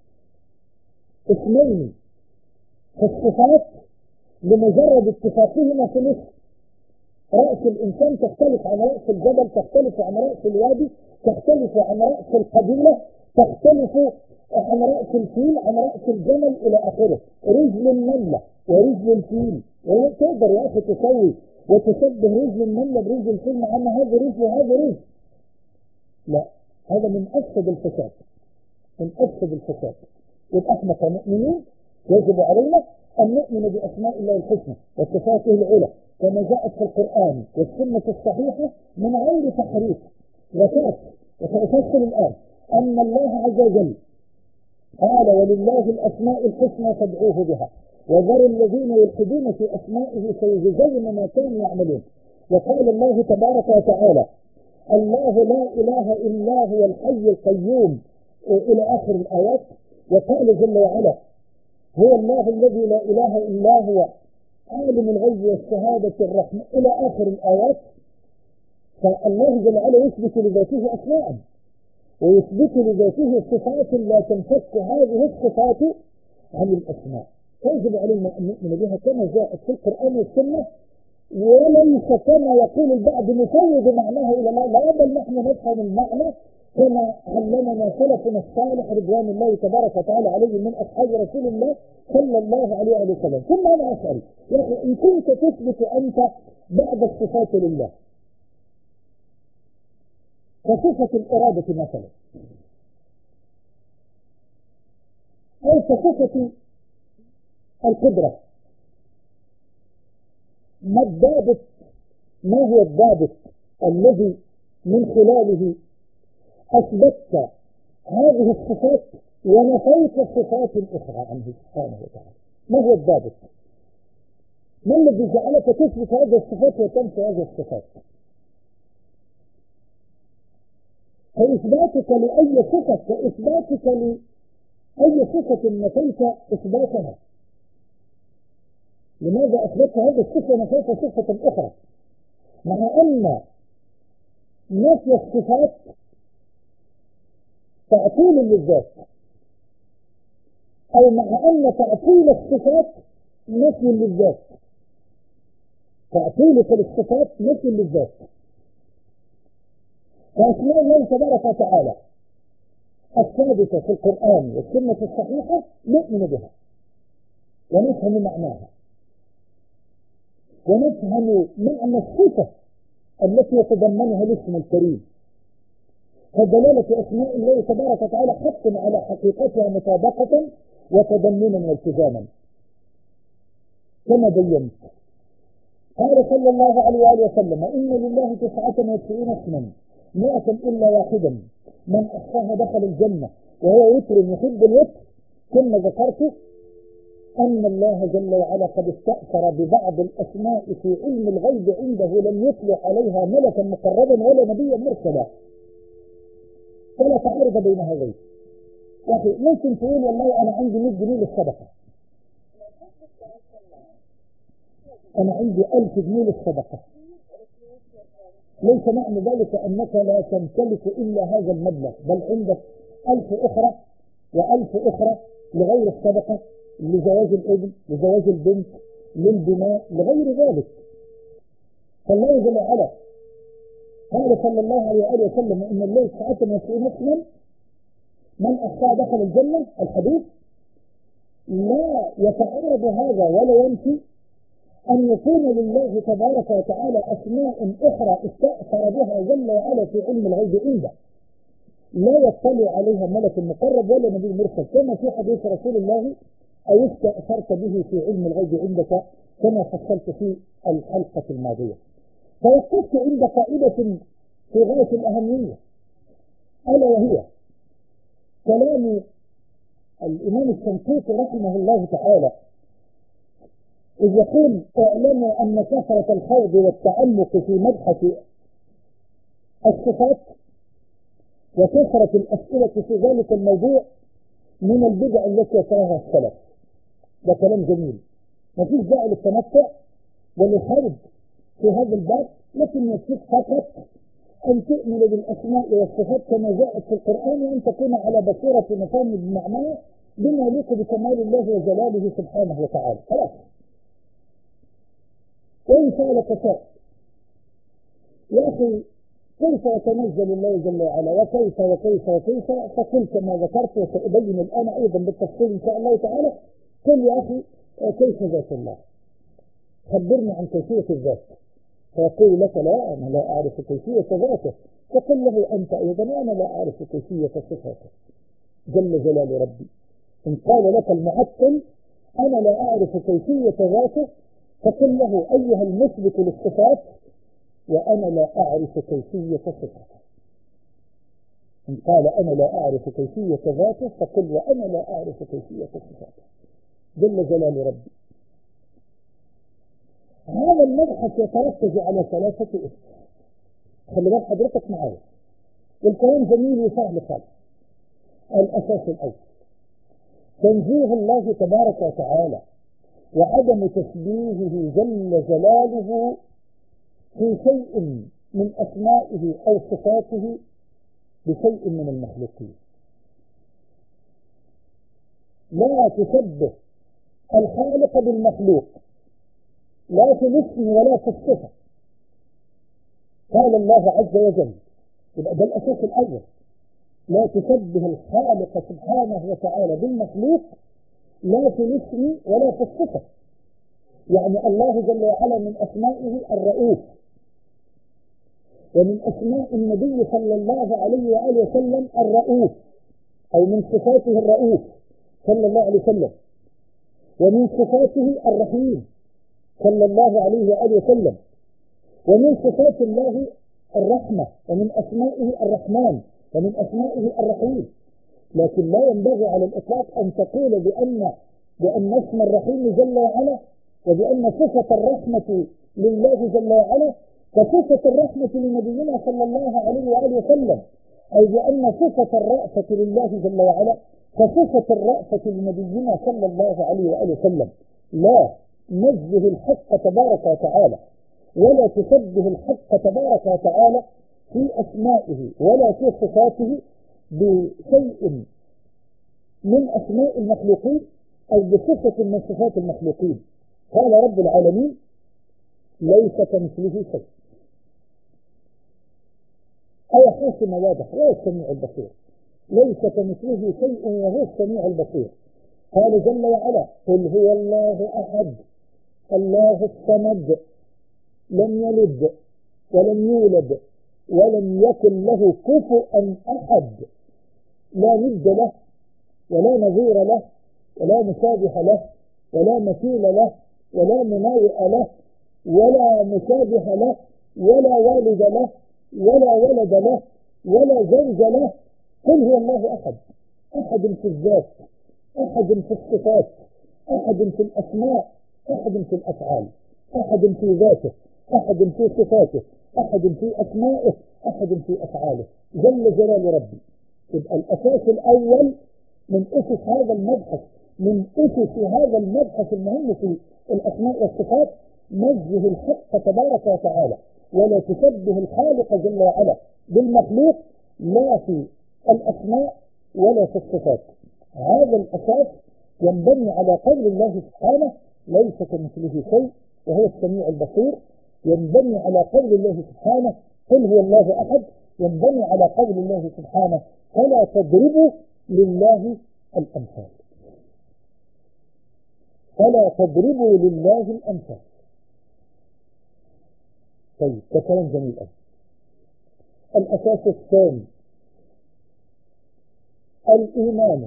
اسمين في الصفات لمجرد اتفاقهما في الاسم. رأس الإنسان تختلف عن رأس الجبل، تختلف عن رأس الوادي، تختلف عن رأس القبيلة، تختلف عن رأس الفيل، عن رأس الجمل إلى آخره. رجل النملة ورجل الفيل، تقدر يا أخي تسوي وتشبه رجل النملة برجل الفيل مع أن هذا رجل وهذا رجل؟ لا، هذا من أفسد الفساد، من أفسد الفساد. يبقى احنا كمؤمنين يجب علينا أن نؤمن بأسماء الله الحسنى وصفاته العلى كما جاءت في القرآن والسنة الصحيحة من غير تحريف وترك. وسأفصل الآن أن الله عز وجل قال: ولله الأسماء الحسنى فادعوه بها وذروا الذين يلحدون في أسمائه سيجزون ما كانوا يعملون. وقال الله تبارك وتعالى: الله لا إله إلا هو الحي القيوم إلى آخر الآيات. وقال جل وعلا: هو الله الذي لا إله إلا هو عالم الغيب والشهادة الرحمن إلى آخر الآيات. فالله جل وعلا يثبت لذاته أسماء ويثبت لذاته صفات لا تنفك هذه الصفات عن الأسماء، فيجب علينا أن نؤمن بها كما جاءت في القرآن والسنة، وليس كما يقول البعض نفوض معناها إلى الله، لا، بل نحن نفهم المعنى كما علمنا سلفنا الصالح رضوان الله تبارك وتعالى عليهم من أصحاب رسول الله صلى الله عليه وسلم. ثم أنا أسأل يا أخي، إن كنت تثبت أنت بعض الصفات لله كصفة الإرادة مثلا، أو كصفة القدرة، ما الضابط؟ ما هو الضابط الذي من خلاله أثبتت هذه الصفات ونفيت الصفات الأخرى عنه سبحانه وتعالى؟ ما هو الضابط؟ ما الذي جعلك تثبت هذه الصفات وتنفي هذه الصفات؟ فإثباتك لأي صفة كإثباتك لأي صفة نفيت إثباتها. لماذا أثبتت هذه الصفة ونفيت صفة أخرى؟ مع أن نفي الصفات تعطيل للذات، أو مع أن تعطيل الصفات نفي للذات. تعطيلك للصفات نفي للذات. فأسماء الله تبارك وتعالى الثابتة في القرآن والسنة الصحيحة نؤمن بها ونفهم معناها، ونفهم معنى الصفة التي يتضمنها الاسم الكريم. فدلالة أسماء الله تبارك وتعالى حق على حقيقتها مطابقة وتضمنا والتزاما كما بينت. قال صلى الله عليه وآله وسلم: إن لله 99 اسما 100 إلا واحدا من أحصاها دخل الجنة وهو وتر يحب الوتر. ثم ذكرت أن الله جل وعلا قد استأثر ببعض الأسماء في علم الغيب عنده، لم يطلق عليها ملكا مقربا ولا نبيا مرسلا، فلا تعارض بين هذين. لكن ممكن تقول: والله أنا عندي 100 جنيه للصدقة، أنا عندي 1000 جنيه للصدقة، ليس معنى ذلك أنك لا تمتلك إلا هذا المبلغ، بل عندك 1000 أخرى و1000 أخرى لغير الصدقة، لزواج الابن، لزواج البنت، للبناء، لغير ذلك. فالله جل وعلا قال صلى الله عليه وآله وسلم: إن الله 99 اسما من أحصاها دخل الجنة. الحديث لا يتعارض هذا ولا ينفي أن يكون لله تبارك وتعالى أسماء أخرى استأثر بها جل وعلا في علم الغيب عنده، لا يطلع عليها ملك مقرب ولا نبي مرسل، كما في حديث رسول الله: أو استأثرت به في علم الغيب عندك، كما فصلت في الحلقة الماضية. توقفت عند قاعدة في غاية الأهمية، ألا وهي كلام الإمام الشنقيطي رحمه الله تعالى، إذ يقول: اعلموا أن كثرة الخوض والتعمق في مبحث الصفات وكثرة الأسئلة في ذلك الموضوع من البدع التي يكرهها السلف. ده كلام جميل، مفيش داعي للتمتع وللخرج في هذا الباب، لكن يكفيك فقط أن تؤمن بالأسماء والصفات كما جاءت في القرآن، وأن تكون على بصيرة مفهوم بمعناه بما يليق بكمال الله وجلاله سبحانه وتعالى. خلاص. وإن سألك سائل يا أخي كيف يتنزل الله جل وعلا وكيف وكيف وكيف، فقل كما ذكرت وسأبين الآن أيضا بالتفصيل إن شاء الله تعالى. قل يا أخي كيف ذات الله؟ خبرني عن كيفية الذات. فيقول لك لا أنا لا أعرف كيفية ذاته، فقل له أنت أيضا وأنا لا أعرف كيفية صفاته جل جلال ربي. إن قال لك المعطل أنا لا أعرف كيفية ذاته، فقل له أيها المثبت للصفات وأنا لا أعرف كيفية صفاته. إن قال أنا لا أعرف كيفية ذاته فقل وأنا لا أعرف كيفية صفاته جل جلال ربي. هذا المبحث يتركز على ثلاثة أسس. خلي بال حضرتك معايا، والكلام جميل وسهل خالص. الأساس الأول تنزيه الله تبارك وتعالى وعدم تشبيهه جل جلاله في شيء من أسمائه أو صفاته بشيء من المخلوقين. لا تشبه الخالق بالمخلوق لا في الاسم ولا في الصفة. قال الله عز وجل، يبقى ده الأساس الأول، لا تشبه الخالق سبحانه وتعالى بالمخلوق لا في الاسم ولا في الصفة. يعني الله جل وعلا من أسمائه الرؤوف، ومن أسماء النبي صلى الله عليه وآله وسلم الرؤوف، أو من صفاته الرؤوف صلى الله عليه وسلم، ومن صفاته الرحيم صلى الله عليه وآله وسلم، ومن صفات الله الرحمة، ومن أسمائه الرحمن، ومن أسمائه الرحيم. لكن لا ينبغي على الإطلاق أن تقول بأن اسم الرحيم جل وعلا وبأن صفة الرحمة لله جل وعلا كصفة الرحمة لنبينا صلى الله عليه وآله وسلم، أي بأن صفة الرأفة لله جل وعلا كصفة الرأفة لنبينا صلى الله عليه وآله وسلم. لا، نزه الحق تبارك وتعالى ولا تشبه الحق تبارك وتعالى في أسمائه ولا في صفاته بشيء من أسماء المخلوقين أو بصفة من صفات المخلوقين. قال رب العالمين ليس كمثله شيء. آية حاسمة واضحة، وهو السميع البصير. ليس كمثله شيء وهو السميع البصير. قال جل وعلا قل هو الله أحد الله الصمد لم يلد ولم يولد ولم يكن له كفوا أحد. لا ند له ولا نظير له ولا مشابه له ولا مثيل له ولا مناوئ له ولا مشابه له ولا والد له ولا ولد له ولا زوج له. قل هو الله أحد، أحد في الذات، أحد في الصفات، أحد في الأسماء، أحد في الأفعال، أحد في ذاته، أحد في صفاته، أحد في أسمائه، أحد في أفعاله جل جلال ربي. يبقى الأساس الأول من أسس هذا المبحث، من أسس هذا المبحث المهم في الأسماء والصفات نزه الحق تبارك وتعالى ولا تشبه الخالق جل وعلا بالمخلوق لا في الأسماء ولا في الصفات. هذا الأساس ينبني على قول الله سبحانه ليس كمثله شيء وهو السميع البصير، ينبني على قول الله سبحانه قل هو الله أحد، ينبني على قول الله سبحانه فلا تضربوا لله الأمثال. فلا تضربوا لله الأمثال. طيب ده كلام جميل أوي. الأساس الثاني الإيمان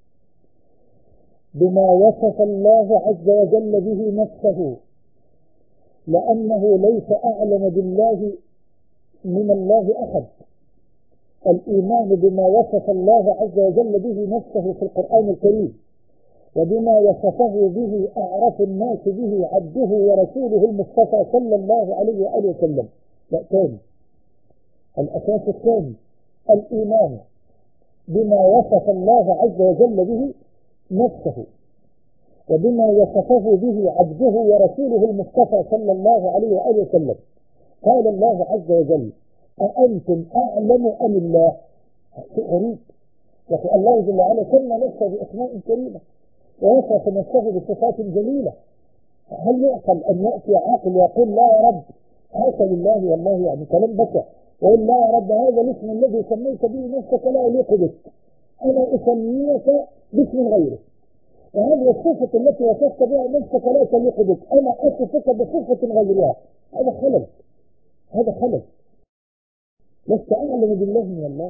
بما وصف الله عز وجل به نفسه، لأنه ليس أعلم بالله من الله أحد. الإيمان بما وصف الله عز وجل به نفسه في القرآن الكريم وبما وصفه به أعرف الناس به عبده ورسوله المصطفى صلى الله عليه وآله وسلم. لا تاني، الأساس الثاني الإيمان بما وصف الله عز وجل به نفسه وبما وصفه به عبده ورسوله المصطفى صلى الله عليه وآله وسلم. قال الله عز وجل: أأنتم أعلم أم الله؟ شيء غريب، لكن الله جل وعلا سمى نفسه بأسماء كريمة ووصف نفسه بصفات جليلة. هل يعقل أن يأتي عاقل ويقول: لا يا رب، حاشا لله والله، يعني كلام بشع، ويقول: لا يا رب، هذا الاسم الذي سميت به نفسك لا يليق بك، أنا أسميك باسم غيره، وهذه الصفة التي وصفت بها نفسك لا تليق بك، أنا أصفك بصفة غيرها. هذا خلل، هذا خلل. لست أعلم بالله من الله،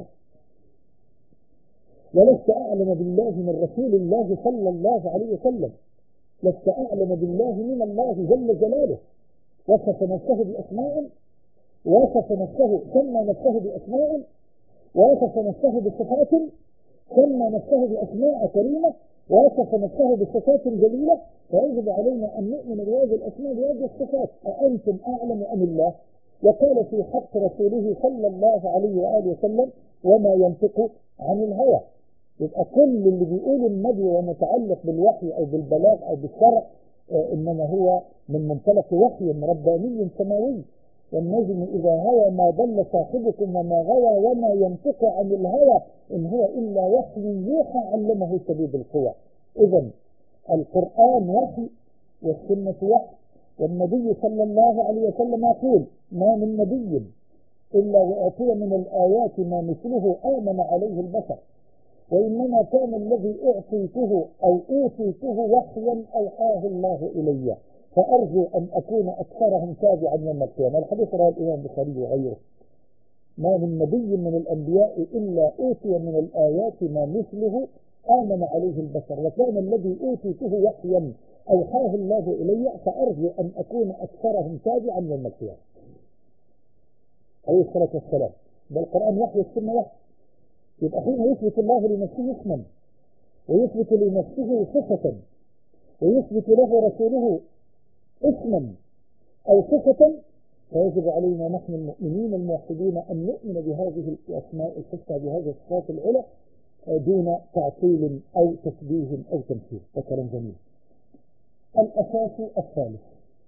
ولست أعلم بالله من رسول الله صلى الله عليه وسلم، لست أعلم بالله من الله جل جلاله. وصف نفسه بأسماء، وصف نفسه سمى نفسه بأسماء، ووصف نفسه بصفات، سمى نفسه بأسماء كريمة، ووصف نفسه بصفات جليلة. فيجب علينا أن نؤمن بهذه الأسماء بهذه الصفات. أأنتم أعلم أم الله؟ وقال في حق رسوله صلى الله عليه وآله وسلم: وما ينطق عن الهوى. يبقى كل اللي بيقوله النبي ومتعلق بالوحي أو بالبلاغ أو بالشرع إنما هو من منطلق وحي رباني سماوي. والنجم إذا هوى ما ضل صاحبكم وما غوى وما ينطق عن الهوى إن هو إلا وحي يوحى علمه شديد القوى. إذن القرآن وحي والسنة وحي. والنبي صلى الله عليه وسلم يقول: ما من نبي إلا وأعطي من الآيات ما مثله آمن عليه البشر، وإنما كان الذي أعطيته أو أوتيته وحيا أوحاه الله إلي، فأرجو أن أكون أكثرهم تابعا يوم القيامة. الحديث رواه الإمام البخاري وغيره. ما من نبي من الأنبياء إلا أوتي من الآيات ما مثله آمن عليه البشر، وكان الذي أوتيته وحيا أوحاه الله إلي، فأرجو أن أكون أكثرهم تابعا يوم القيامة. عليه الصلاة والسلام. ده القرآن وحي والسنة وحي. يبقى حين يثبت الله لنفسه اسما، ويثبت لنفسه صفة، ويثبت له رسوله اسما أو صفة، فيجب علينا نحن المؤمنين الموحدين أن نؤمن بهذه الأسماء الحسنى بهذه الصفات العلى دون تعطيل أو تشبيه أو تمثيل. ده كلام جميل. الأساس الثالث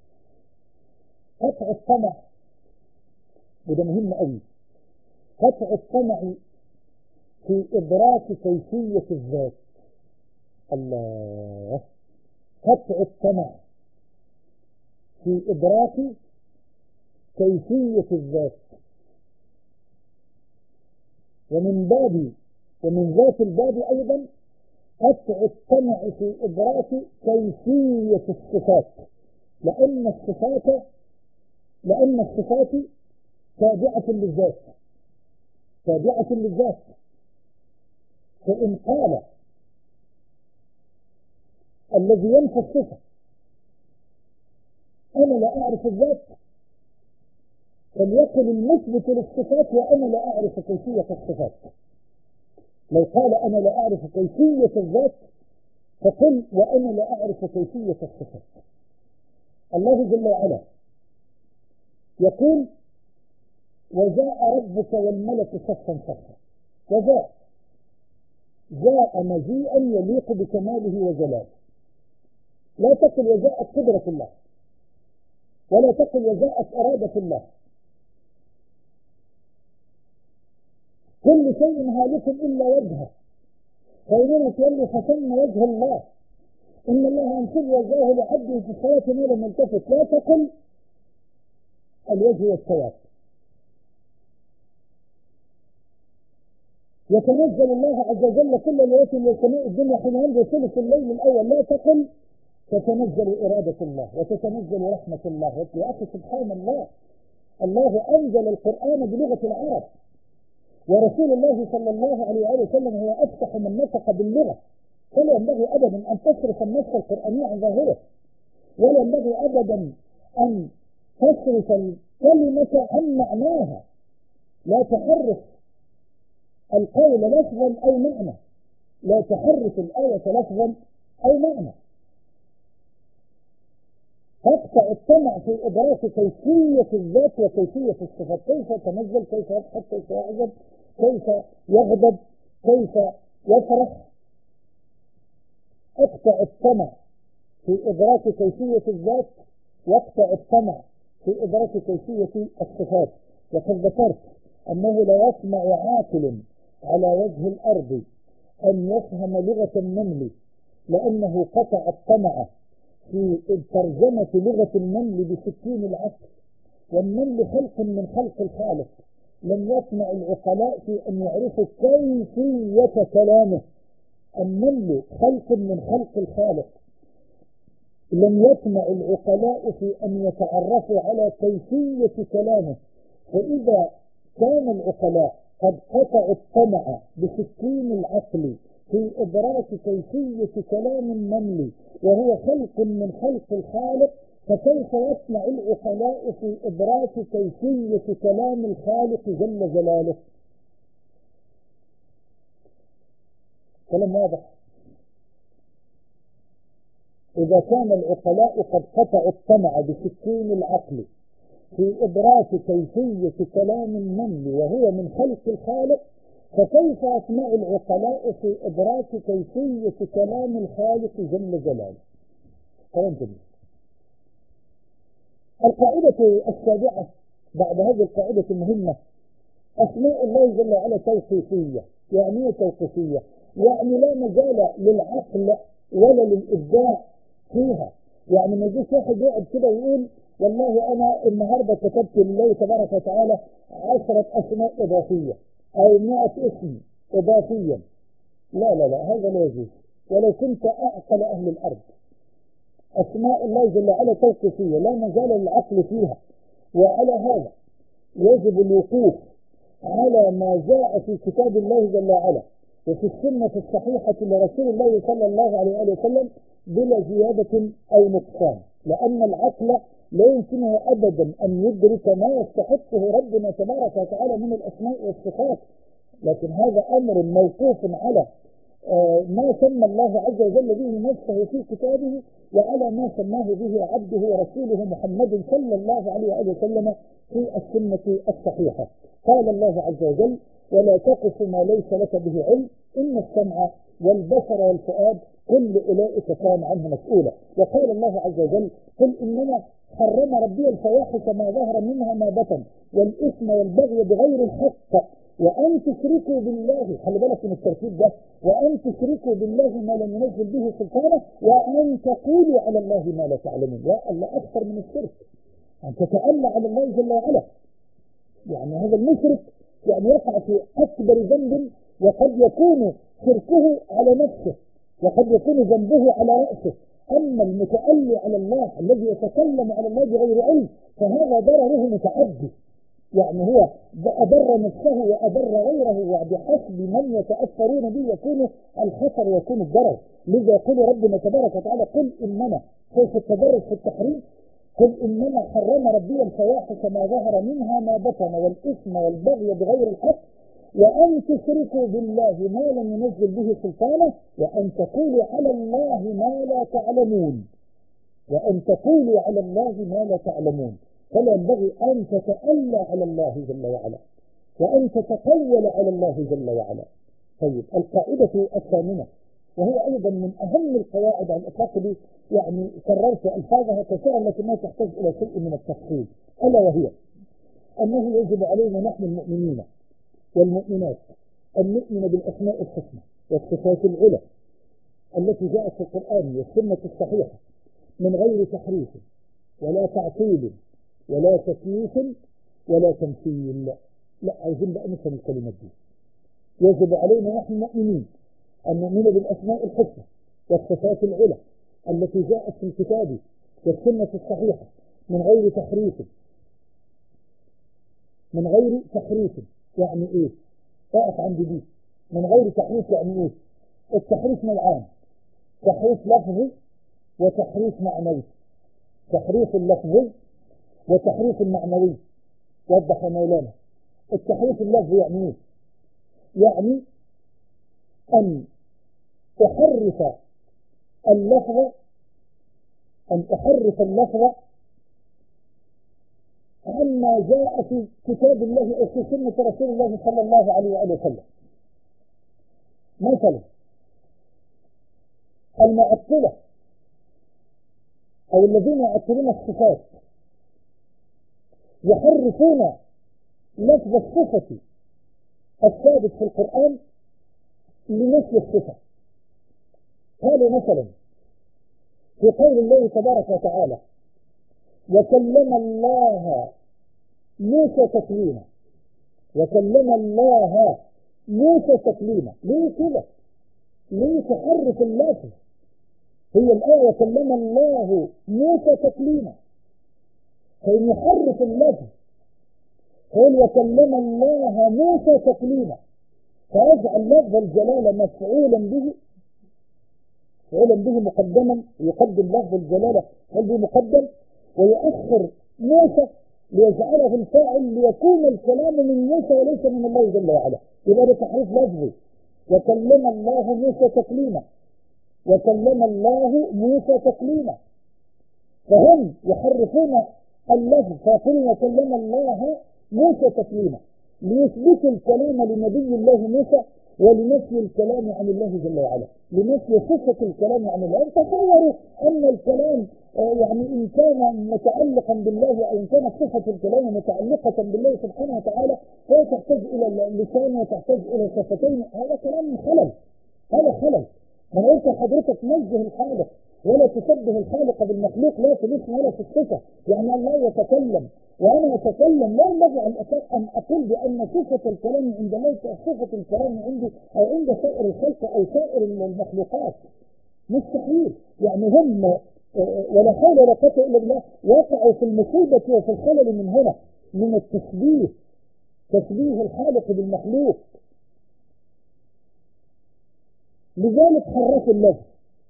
قطع الطمع، وده مهم قوي. قطع الطمع في إدراك كيفية الذات. الله، قطع الطمع في إدراك كيفية الذات. ومن ذات الباب أيضا قطع الطمع في إدراك كيفية الصفات، لأن الصفات تابعة للذات، تابعة للذات. فإن قال الذي ينفي الصفة: أنا لا أعرف الذات، فليقل المثبت للصفات: وأنا لا أعرف كيفية الصفات. لو قال أنا لا أعرف كيفية الذات، فقل: وأنا لا أعرف كيفية الصفات. الله جل وعلا يقول: وجاء ربك والملك صفا صفا. جاء مجيئا يليق بكماله وجلاله. لا تقل وجاءت قدرة الله، ولا تقل وجاءت إرادة الله. كل شيء هالك إلا وجهه، فإنما تولي فثم وجه الله. إن الله ينصب وجهه لعبده في الصلاة ما لم يلتفت. لا تقل الوجه والثواب. يتنزل الله عز وجل كل ليلة إلى سماء الدنيا حين ينزل ثلث الليل الأول. لا تقل تتنزل إرادة الله وتتنزل رحمة الله. يا أخي سبحان الله، الله أنزل القرآن بلغة العرب، ورسول الله صلى الله عليه وسلم هو أفتح من نطق باللغة، فلا ينبغي أبدا أن تصرف النص القرآني عن ظاهره، ولا ينبغي أبدا أن تصرف الكلمة عن معناها. لا تحرف القول لفظا أو معنى، لا تحرف الآية لفظا أو معنى. تقطع الطمع في إدراك كيفية الذات وكيفية الصفات، كيف تنزل، كيف يضحك، كيف يعجب، كيف يغضب، كيف يفرح. اقطع الطمع في إدراك كيفية الذات، واقطع الطمع في إدراك كيفية الصفات. وقد ذكرت أنه لا يسمع عاقل على وجه الأرض أن يفهم لغة النمل، لأنه قطع الطمع في ترجمة لغة النمل بسكين العقل، والنمل خلق من خلق الخالق. لم يسمع العقلاء في أن يعرفوا كيفية كلامه. النمل خلق من خلق الخالق. لم يسمع العقلاء في أن يتعرفوا على كيفية كلامه. فإذا كان العقلاء قد قطعوا الطمع بسكين العقل في إدراك كيفية كلام النمل وهو خلق من خلق الخالق، فكيف يسمع العقلاء في إدراك كيفية كلام الخالق جل جلاله؟ كلام واضح. إذا كان العقلاء قد قطعوا الطمع بسكين العقل في إدراك كيفية كلام النمل وهو من خلق الخالق، فكيف يسمع العقلاء في إدراك كيفية كلام الخالق جل جلاله؟ كلام جميل. القاعدة السابعة بعد هذه القاعدة المهمة: أسماء الله جل وعلا توقيفية. يعني ايه توقيفية؟ يعني لا مجال للعقل ولا للإبداع فيها. يعني ما يجيش واحد يقعد كده ويقول والله أنا النهارده كتبت لله تبارك وتعالى 10 أسماء إضافية أو 100 اسم إضافيا. لا لا لا، هذا لا يجوز ولو كنت أعقل أهل الأرض. أسماء الله جل وعلا توقيفية لا مجال للعقل فيها. وعلى هذا يجب الوقوف على ما جاء في كتاب الله جل وعلا وفي السنة الصحيحة لرسول الله صلى الله عليه وسلم بلا زيادة أو نقصان، لأن العقل لا يمكنه أبدا أن يدرك ما يستحقه ربنا تبارك وتعالى من الأسماء والصفات. لكن هذا أمر موقوف على ما سمى الله عز وجل به نفسه في كتابه، وعلى ما سماه به عبده ورسوله محمد صلى الله عليه وسلم في السنة الصحيحة. قال الله عز وجل: ولا تقف ما ليس لك به علم إن السمع والبصر والفؤاد كل أولئك كان عنه مسؤولا. وقال الله عز وجل: قل إنما حرم ربي الفواحش ما ظهر منها ما بطن والإثم والبغي بغير الحق وأن تشركوا بالله، خلي بالك من الترتيب ده، وأن تشركوا بالله ما لم ينزل به سلطانه وأن تقولوا على الله ما لا تعلمون. يا الله، أكثر من الشرك أن تتألى على الله جل وعلا. يعني هذا المشرك يعني يقع في أكبر ذنب، وقد يكون شركه على نفسه وقد يكون ذنبه على رأسه. أما المتألي على الله الذي يتكلم على الله بغير علم فهذا ضرره متعدي. يعني هو أضر نفسه وأضر غيره، وبحسب من يتأثرون به يكون الخطر ويكون الضرر. لذا يقول ربنا تبارك وتعالى: قل إنما، كيف التدرج في التحريم؟ قل إنما حرم ربي الفواحش ما ظهر منها ما بطن والإثم والبغي بغير الحق وأن تشركوا بالله ما لم ينزل به سلطانه وأن تقولوا على الله ما لا تعلمون. وأن تقولوا على الله ما لا تعلمون. فلا ينبغي أن تتألى على الله جل وعلا وأن تتقول على الله جل وعلا. طيب، القاعدة الثامنة وهي أيضا من أهم القواعد على الإطلاق دي، يعني كررت ألفاظها كثيرا لكنها تحتاج إلى شيء من التفصيل، ألا وهي أنه يجب علينا نحن المؤمنين والمؤمنات أن نؤمن بالأسماء الحسنى والصفات العلى التي جاءت في القرآن والسنة الصحيحة من غير تحريف ولا تعطيل ولا تكييف ولا تمثيل. لا، عايزين بقى نفهم الكلمات دي. يجب علينا نحن المؤمنين أن نؤمن بالأسماء الحسنى والصفات العلى التي جاءت في الكتاب والسنة الصحيحة من غير تحريف. من غير تحريف يعني إيه؟ اقف عند دي. من غير تحريف يعني إيه؟ التحريف نوعان: تحريف لفظي وتحريف معنوي. تحريف اللفظي وتحريف المعنوي. وضح يا مولانا. التحريف اللفظي يعني ايه؟ يعني أن تحرف اللفظ عما جاء في كتاب الله أو في سنة رسول الله صلى الله عليه وسلم. مثلا المعطلة أو الذين يعطلون الصفات يحرفون لفظ الصفة الثابت في القرآن لنفي الصفة. قالوا مثلا في قول الله تبارك وتعالى وكلم الله موسى تكليما، وكلم الله موسى تكليما. ليه كده؟ ليه تحرف اللفظ؟ هي الآية وكلم الله موسى تكليما، فإن يحرف اللفظ قل وكلم الله موسى تكليما، فيجعل لفظ الجلالة مفعولا به، مفعولا به مقدما، يقدم لفظ الجلالة قلبه مقدم، ويؤخر موسى ليجعله الفاعل ليكون الكلام من موسى وليس من الله جل وعلا. يبقى ده تحريف لفظي. وكلم الله موسى تكليما، وكلم الله موسى تكليما. فهم يحرفون اللفظ فيقولون وكلم الله موسى تكليما ليثبتوا الكلام لنبي الله موسى ولنفي الكلام عن الله جل وعلا، لنفي صفة الكلام عن الله. تصوروا أن الكلام يعني إن كان متعلقا بالله أو إن كانت صفة الكلام متعلقة بالله سبحانه وتعالى فهي تحتاج إلى اللسان وتحتاج إلى شفتين. هذا كلام خلل، هذا خلل. من قلت حضرتك نزه الخالق ولا تشبه الخالق بالمخلوق، لا في الاسم ولا في الصفة. يعني الله يتكلم وأنا أتكلم، لا ينبغي أن أقول بأن صفة الكلام عند الله كصفة الكلام عندي أو عند سائر الخلق أو سائر المخلوقات. مستحيل. يعني هم ولا حول ولا قوة إلا بالله وقعوا في المصيبة وفي الخلل من هنا، من التشبيه، تشبيه الخالق بالمخلوق. لذلك حرفوا اللفظ،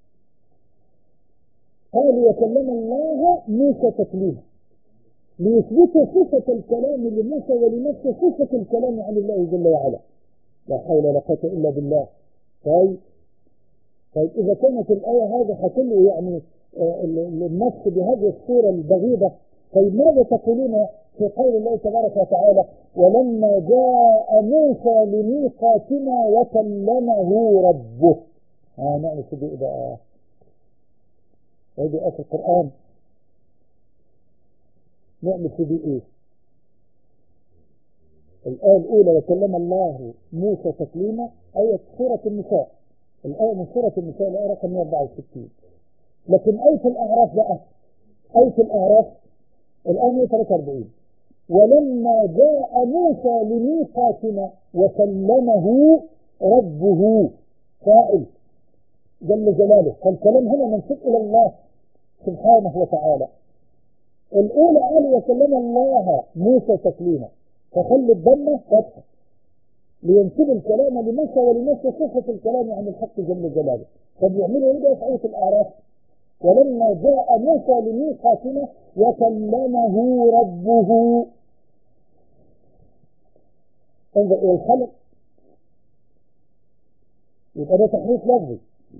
قالوا وكلم الله موسى تكليما ليثبتوا صفة الكلام لموسى ولنفس صفة الكلام عن الله جل وعلا. لا حول ولا قوة إلا بالله. طيب إذا كانت الآية هذه هتلو يعني النص بهذه الصورة البغيضة، طيب ماذا تقولون في قول الله تبارك وتعالى ولما جاء موسى لميقاتنا وكلمه ربه؟ نعمل في دي بقى، هذه آية القرآن، نعمل في دي إيه؟ الآية الأولى وكلم الله موسى تكليما، آية سورة النساء، الآية من سورة النساء الآية رقم 164. لكن آية الأعراف بقى، آية الأعراف الآية 143 ولما جاء موسى لميقاتنا وكلمه ربه، فاعل جل جلاله، فالكلام هنا منسوب إلى الله سبحانه وتعالى. الأولى قال وكلم الله موسى تكليما، فخلي الضمة فتحة لينسب الكلام لموسى ولموسى صفة الكلام عن الحق جل جلاله. فبيعملوا ايه في آية الأعراف ولما جاء موسى لميقاتنا وكلمه ربه. انظر الى الخلق، يبقى ده تحريف لفظي.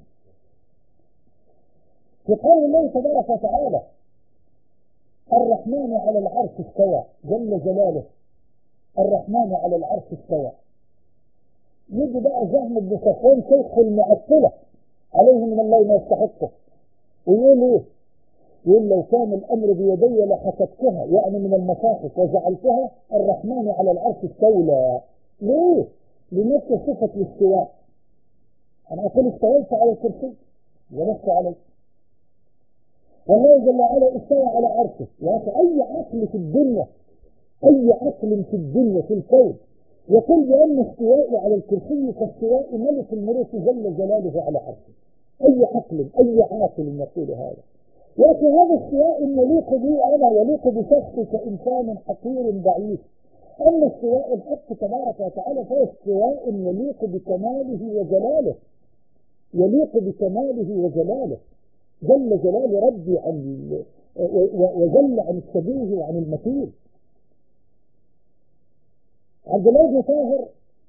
في قول الله تبارك وتعالى الرحمن على العرش استوى جل جلاله، الرحمن على العرش استوى. يجي بقى جهم بن صفوان شيخ المعطلة عليه من الله ما يستحقه ويقول ايه؟ يقول لو كان الامر بيدي لحسبتها يعني من المصاحف وجعلتها الرحمن على العرش استولى. ليه؟ لنفس صفة الاستواء. انا اقول استويت على الكرسي ولست عليه، والله جل وعلا استوى على عرشه. يا اخي اي عقل في الدنيا، اي عقل في الدنيا في الكون يقول بان استوائي على الكرسي كاستواء ملك الملوك جل جلاله على عرشه؟ اي عقل، اي عاقل يقول هذا؟ يا اخي هذا استواء يليق بي انا، يليق بشخصي كانسان حقير ضعيف. اما استواء الحق تبارك وتعالى فهو استواء يليق بكماله وجلاله، يليق بكماله وجلاله جل جلال ربي عن وجل عن الشبيه وعن المثيل. عبد الله بن طاهر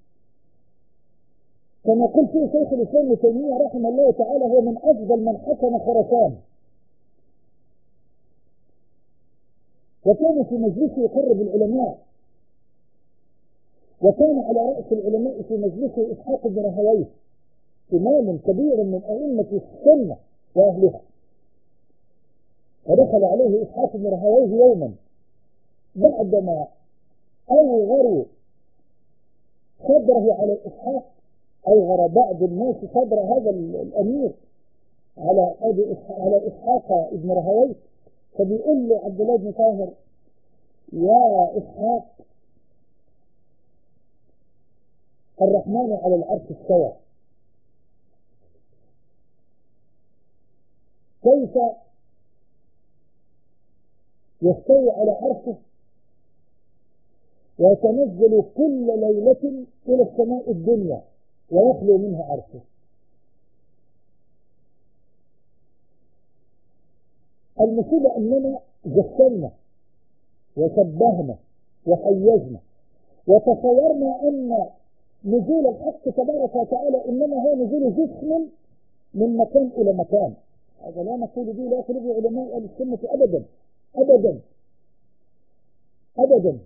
كما قلت فيه شيخ الاسلام ابن تيميه رحمه الله تعالى هو من افضل من حكم خراسان، وكان في مجلسه يقرب العلماء، وكان على رأس العلماء في مجلسه إسحاق بن راهويه إمام كبير من أئمة السنة وأهلها. ودخل عليه إسحاق بن راهويه يوما بعدما أوغروا صدره على إسحاق، أوغر بعض الناس صدر هذا الأمير على إسحاق بن راهويه. فبيقول له عبد الله بن طاهر: يا إسحاق، الرحمن على العرش استوى، كيف يستوي على عرشه ويتنزل كل ليلة إلى السماء الدنيا ويخلو منها عرشه؟ المصيبة أننا جسمنا وشبهنا وحيزنا وتصورنا أن نزول الحق تبارك وتعالى إنما هو نزول جسم من مكان إلى مكان. هذا لا نقول به، لا يقول به علماء أهل السنة أبدا أبدا أبدا،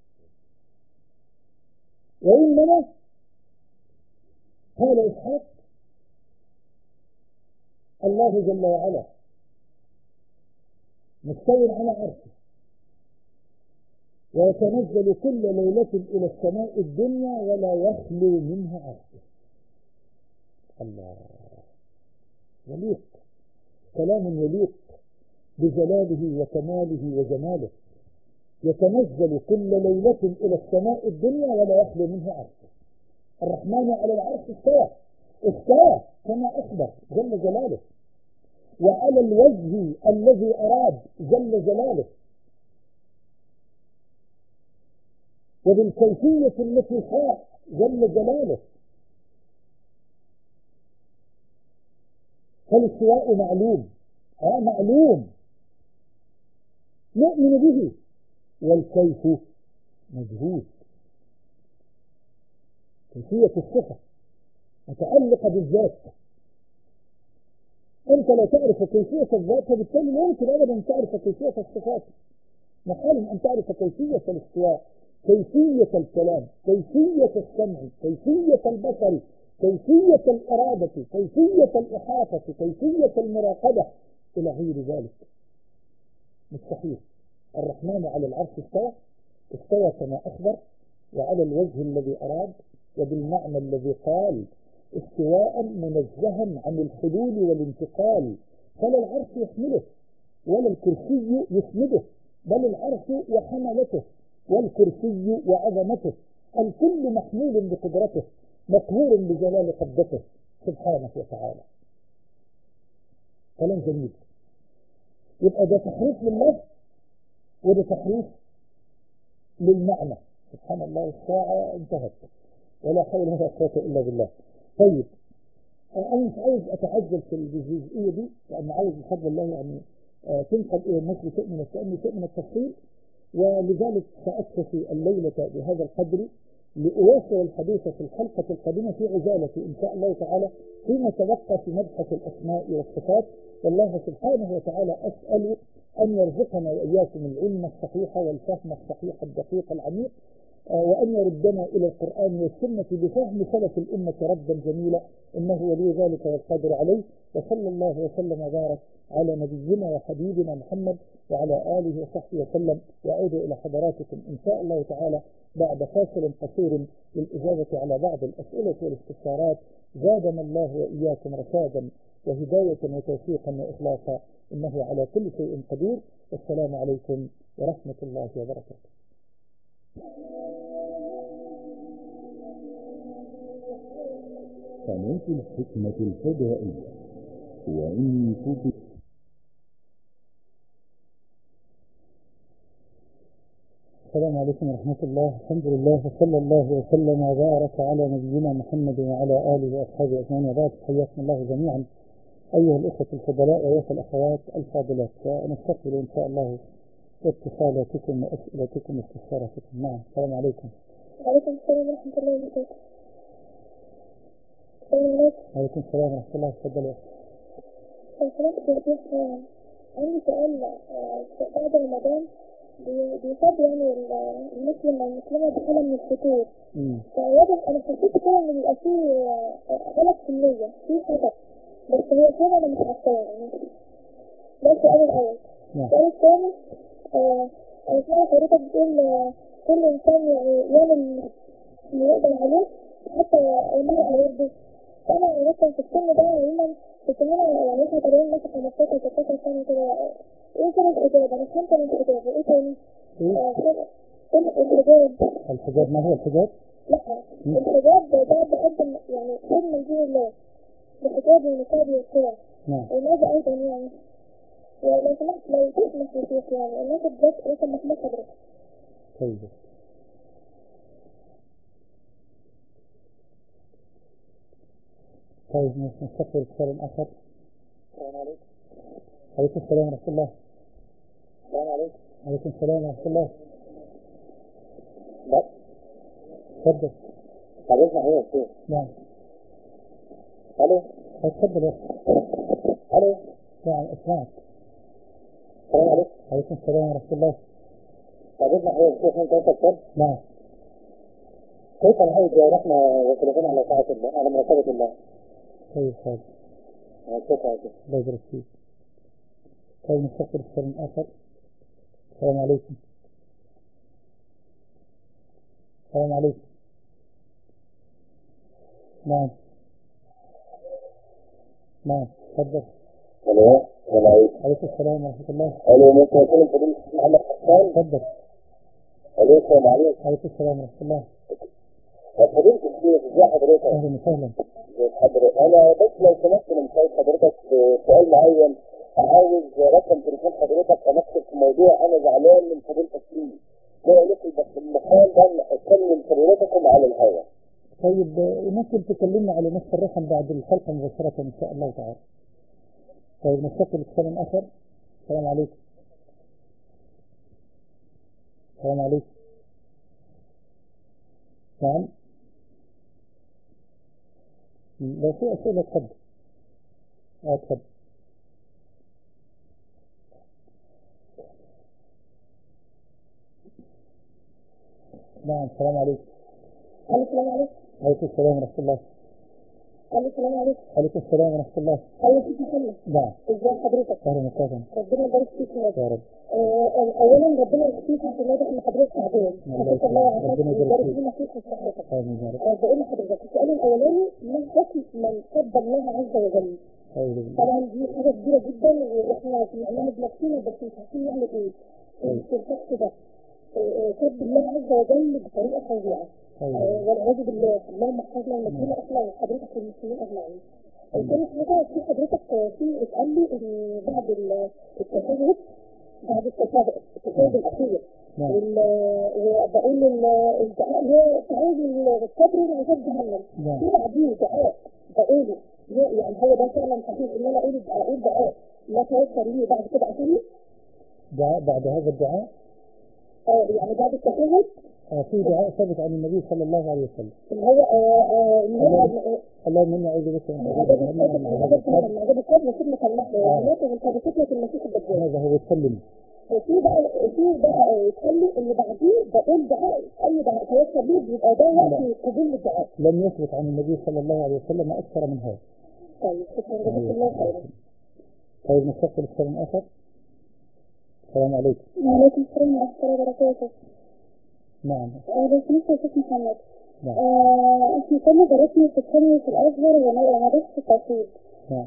وإنما قال إسحاق: الله جل وعلا مستوٍ على عرشه ويتنزل كل ليلة إلى السماء الدنيا ولا يخلو منها عرشه. الله، يليق، كلام يليق بجلاله وكماله وجماله. يتنزل كل ليلة إلى السماء الدنيا ولا يخلو منها عرشه. الرحمن على العرش استوى، استوى كما أخبر جل جلاله، وعلى الوجه الذي أراد جل جلاله، وبالكيفية التي شاء جل جلاله. فالاستواء معلوم، معلوم نؤمن به، والكيف مجهول. كيفية الصفة متعلقة بالذات، أنت لا تعرف كيفية الذات فبالتالي لا يمكن أبدا أن تعرف كيفية الصفات. محال أن تعرف كيفية الاستواء، كيفية الكلام، كيفية السمع، كيفية البصر، كيفية الإرادة، كيفية الإحاطة، كيفية المراقبة إلى غير ذلك. مستحيل. الرحمن على العرش استوى، استوى كما أخبر، وعلى الوجه الذي أراد، وبالمعنى الذي قال، استواء منزها عن الحلول والانتقال. فلا العرش يحمله ولا الكرسي يسنده، بل العرش وحملته والكرسي وعظمته، الكل محمول بقدرته مقهور بجلال قبضته سبحانه وتعالى. كلام جميل. يبقى ده تحريف للنفس وده تحريف للمعنى. سبحان الله، الساعة انتهت ولا حول ولا قوة إلا بالله. طيب، أنا مش عايز أتعجل في الجزئية دي، لأن عايز بفضل الله يعني تنقل إلى الناس شيء من التفصيل، ولذلك سأكتفي الليلة بهذا القدر لأواصل الحديث في الحلقة القادمة في عجالة إن شاء الله تعالى فيما تبقى في مبحث الأسماء والصفات. والله سبحانه وتعالى أسأل أن يرزقنا وإياكم العلم الصحيح والفهم الصحيح الدقيق العميق، وأن يردنا إلى القرآن والسنة بفهم سلف الأمة ردا جميلا، إنه ولي ذلك والقادر عليه. وصلى الله وسلم وبارك على نبينا وحبيبنا محمد وعلى آله وصحبه وسلم. وأعود إلى حضراتكم إن شاء الله تعالى بعد فاصل قصير للإجابة على بعض الأسئلة والاستفسارات. زادنا الله وإياكم رشادا وهداية وتوفيقا وإخلاصا، إنه على كل شيء قدير. والسلام عليكم ورحمة الله وبركاته. قناة الحكمة الفضائية، وإن كنت السلام عليكم ورحمة الله. الحمد لله وصلى الله وسلم وبارك على نبينا محمد وعلى آله وأصحابه أجمعين، وبعد. حياكم الله جميعا أيها الأخوة الفضلاء وأيها الأخوات الفاضلات، ونستقبل إن شاء الله اتصالاتكم وأسئلتكم واستفساراتكم. نعم، السلام عليكم. وعليكم السلام ورحمة الله وبركاته. وعليكم السلام ورحمة الله. تفضلوا. عندي سؤال. بعد رمضان بيصاب يعني المسلم والمسلمة بحالة من الفتور، فواضح أنا حسيت كده إن بيبقى فيه غلط في النية، فيه خطأ، بس هو كده أنا مش عارفاه يعني. ده السؤال الأول. السؤال الثاني أنا سمعت حضرتك بتقول كل إنسان يعني يعمل اللي يقدر عليه حتى المرأة برضه. أنا مثلا في السن ده عموما كنت أنا يعني إحنا تقريبا مثلا 15 16 سنة كده. إيه كان الحجاب؟ أنا فهمت من الحجاب وإيه تاني؟ الحجاب ما هو الحجاب؟ لا الحجاب ده بقدم يعني خدمة لدين الله بحجاب ونقابي وكده. وماذا أيضا يعني لو سمحت لو تسمح يا شيخ يعني الناس بس رقم محمود حضرتك. طيب نستقبل اتصال آخر. السلام عليكم. عليكم السلام ورحمة الله. السلام عليكم. عليكم السلام ورحمة الله. بس تفضل. حضرتك هو الشيخ. نعم. الو. تفضل يا الو. نعم اسمعك. السلام عليكم. عليكم السلام ورحمة الله. حضرتك هو الشيخ من كيف تفضل؟ نعم. كيف نعود نحن وكلنا على طاعة الله على مراقبة الله؟ طيب خالد. شكرا. الله يبارك فيك. طيب نستقبل اتصال آخر. السلام عليكم. السلام عليكم. نعم. نعم تفضل. الو. السلام عليكم. عليكم السلام ورحمة الله. الو ممكن يكون فضيلة محمد حسان؟ تفضل. الو السلام عليكم. عليكم السلام ورحمة الله. فضيلة الشيخ ازي حضرتك؟ أهلا وسهلا. ازي حضرتك؟ أنا بس لو سمحت من حضرتك في سؤال معين عاوز رقم تليفون حضرتك أناقشك في موضوع أنا زعلان من فضيلتك فيه. لا لكم بس المكان ده أكلم حضرتكم على الهواء. طيب ممكن تكلمنا على نفس الرقم بعد الحلقة مباشرة إن شاء الله تعالى. طيب نستقبل اتصال آخر. السلام عليكم. السلام عليكم. نعم. لو في أسئلة تفضل. تفضل. نعم السلام عليكم. السلام عليكم. عليكم السلام ورحمة الله. السلام عليكم. عليكم السلام ورحمة الله. أيوة كيف محمد؟ نعم. ازي حضرتك؟ أهلا وسهلا. ربنا يبارك فيك يا رب. اولا ربنا يخليك في النادي ان حضرتك تعبان. الله ربنا يبارك فيك وصحتك. آمين يا رب. بقول لحضرتك السؤال الاولاني ما حكم من حب الله عز وجل؟ طبعا دي حاجه كبيره جدا واحنا سمعناها بنفسنا بس مش عارفين نعمل ايه. في الشخص ده حب الله عز وجل بطريقه فظيعه والعياذ بالله. اللهم احفظنا ونجينا احنا وحضرتك والمسلمين اجمعين. تاني حاجه في حضرتك في اتقال لي ان بعد التشهد بعد التشهد الأخير وبقول الدعاء اللي هو تعود الصبر من عذاب جهنم في بعديه دعاء بقوله يعني هو ده فعلا صحيح ان انا اقول دعاء لا توصل لي بعد كده اصلي دعاء بعد هذا الدعاء يعني بعد التشهد في دعاء ثبت عن النبي صلى الله عليه وسلم اللي هو اللهم اني اعوذ بك من عذاب عذاب القبر وفتنة المحيا وفتنة المسيح الدجال. هذا هو يسلم. وفي بقى يتكلم ان بعديه بقول دعاء اي دعاء توصل ليه بيبقى ده وقت قبول الدعاء. لم يثبت عن النبي صلى الله عليه وسلم اكثر من هذا. طيب شكرا جزاك الله خيرا. طيب نستقبل السلام اخر. السلام عليكم. وعليكم السلام ورحمه الله وبركاته. نعم. لو سمحت يا شيخ محمد. نعم. احنا كنا درسنا في الثانوي في الازهر وانا درست في التوحيد. نعم.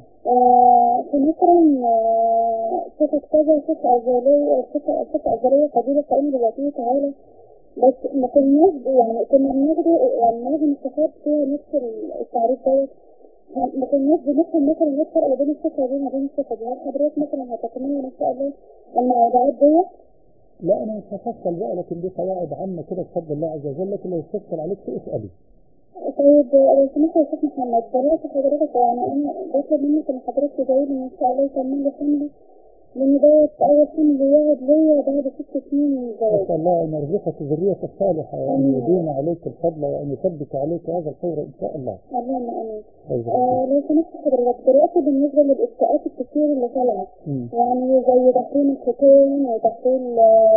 فمثلا صفة كذا صفة أزلية قبيلة كأن بذاته تعالى بس ما كناش يعني كنا بناخده يعني لازم نستفاد فيها نفس التعريف دوت. ما كناش بنفهم مثلا الفرق ما بين الصفة دي وما بين الصفة دي. هل حضرتك مثلا هتكلمنا إن شاء الله الموضوعات ديت؟ لا أنا مش هفصل بقى لكن دي قواعد عامة كده بفضل الله عز وجل لكن لو استفسر عليك اسألي. طيب لو سمحت يا شيخ محمد دلوقتي حضرتك يعني أنا بطلب منك إن حضرتك تجاوبني إن شاء الله يكمل لي حملي لأن دوت أول حمل يقعد ليا بعد 6 سنين من الزواج. أسأل الله أن يرزقك الذرية الصالحة وأن يديم عليك الفضل وأن يثبت عليك هذا الخير إن شاء الله. اللهم آمين. لو سمحت حضرتك دلوقتي بالنسبة للإفتاءات الكتير اللي طالعة يعني زي تحريم الختان وتحريم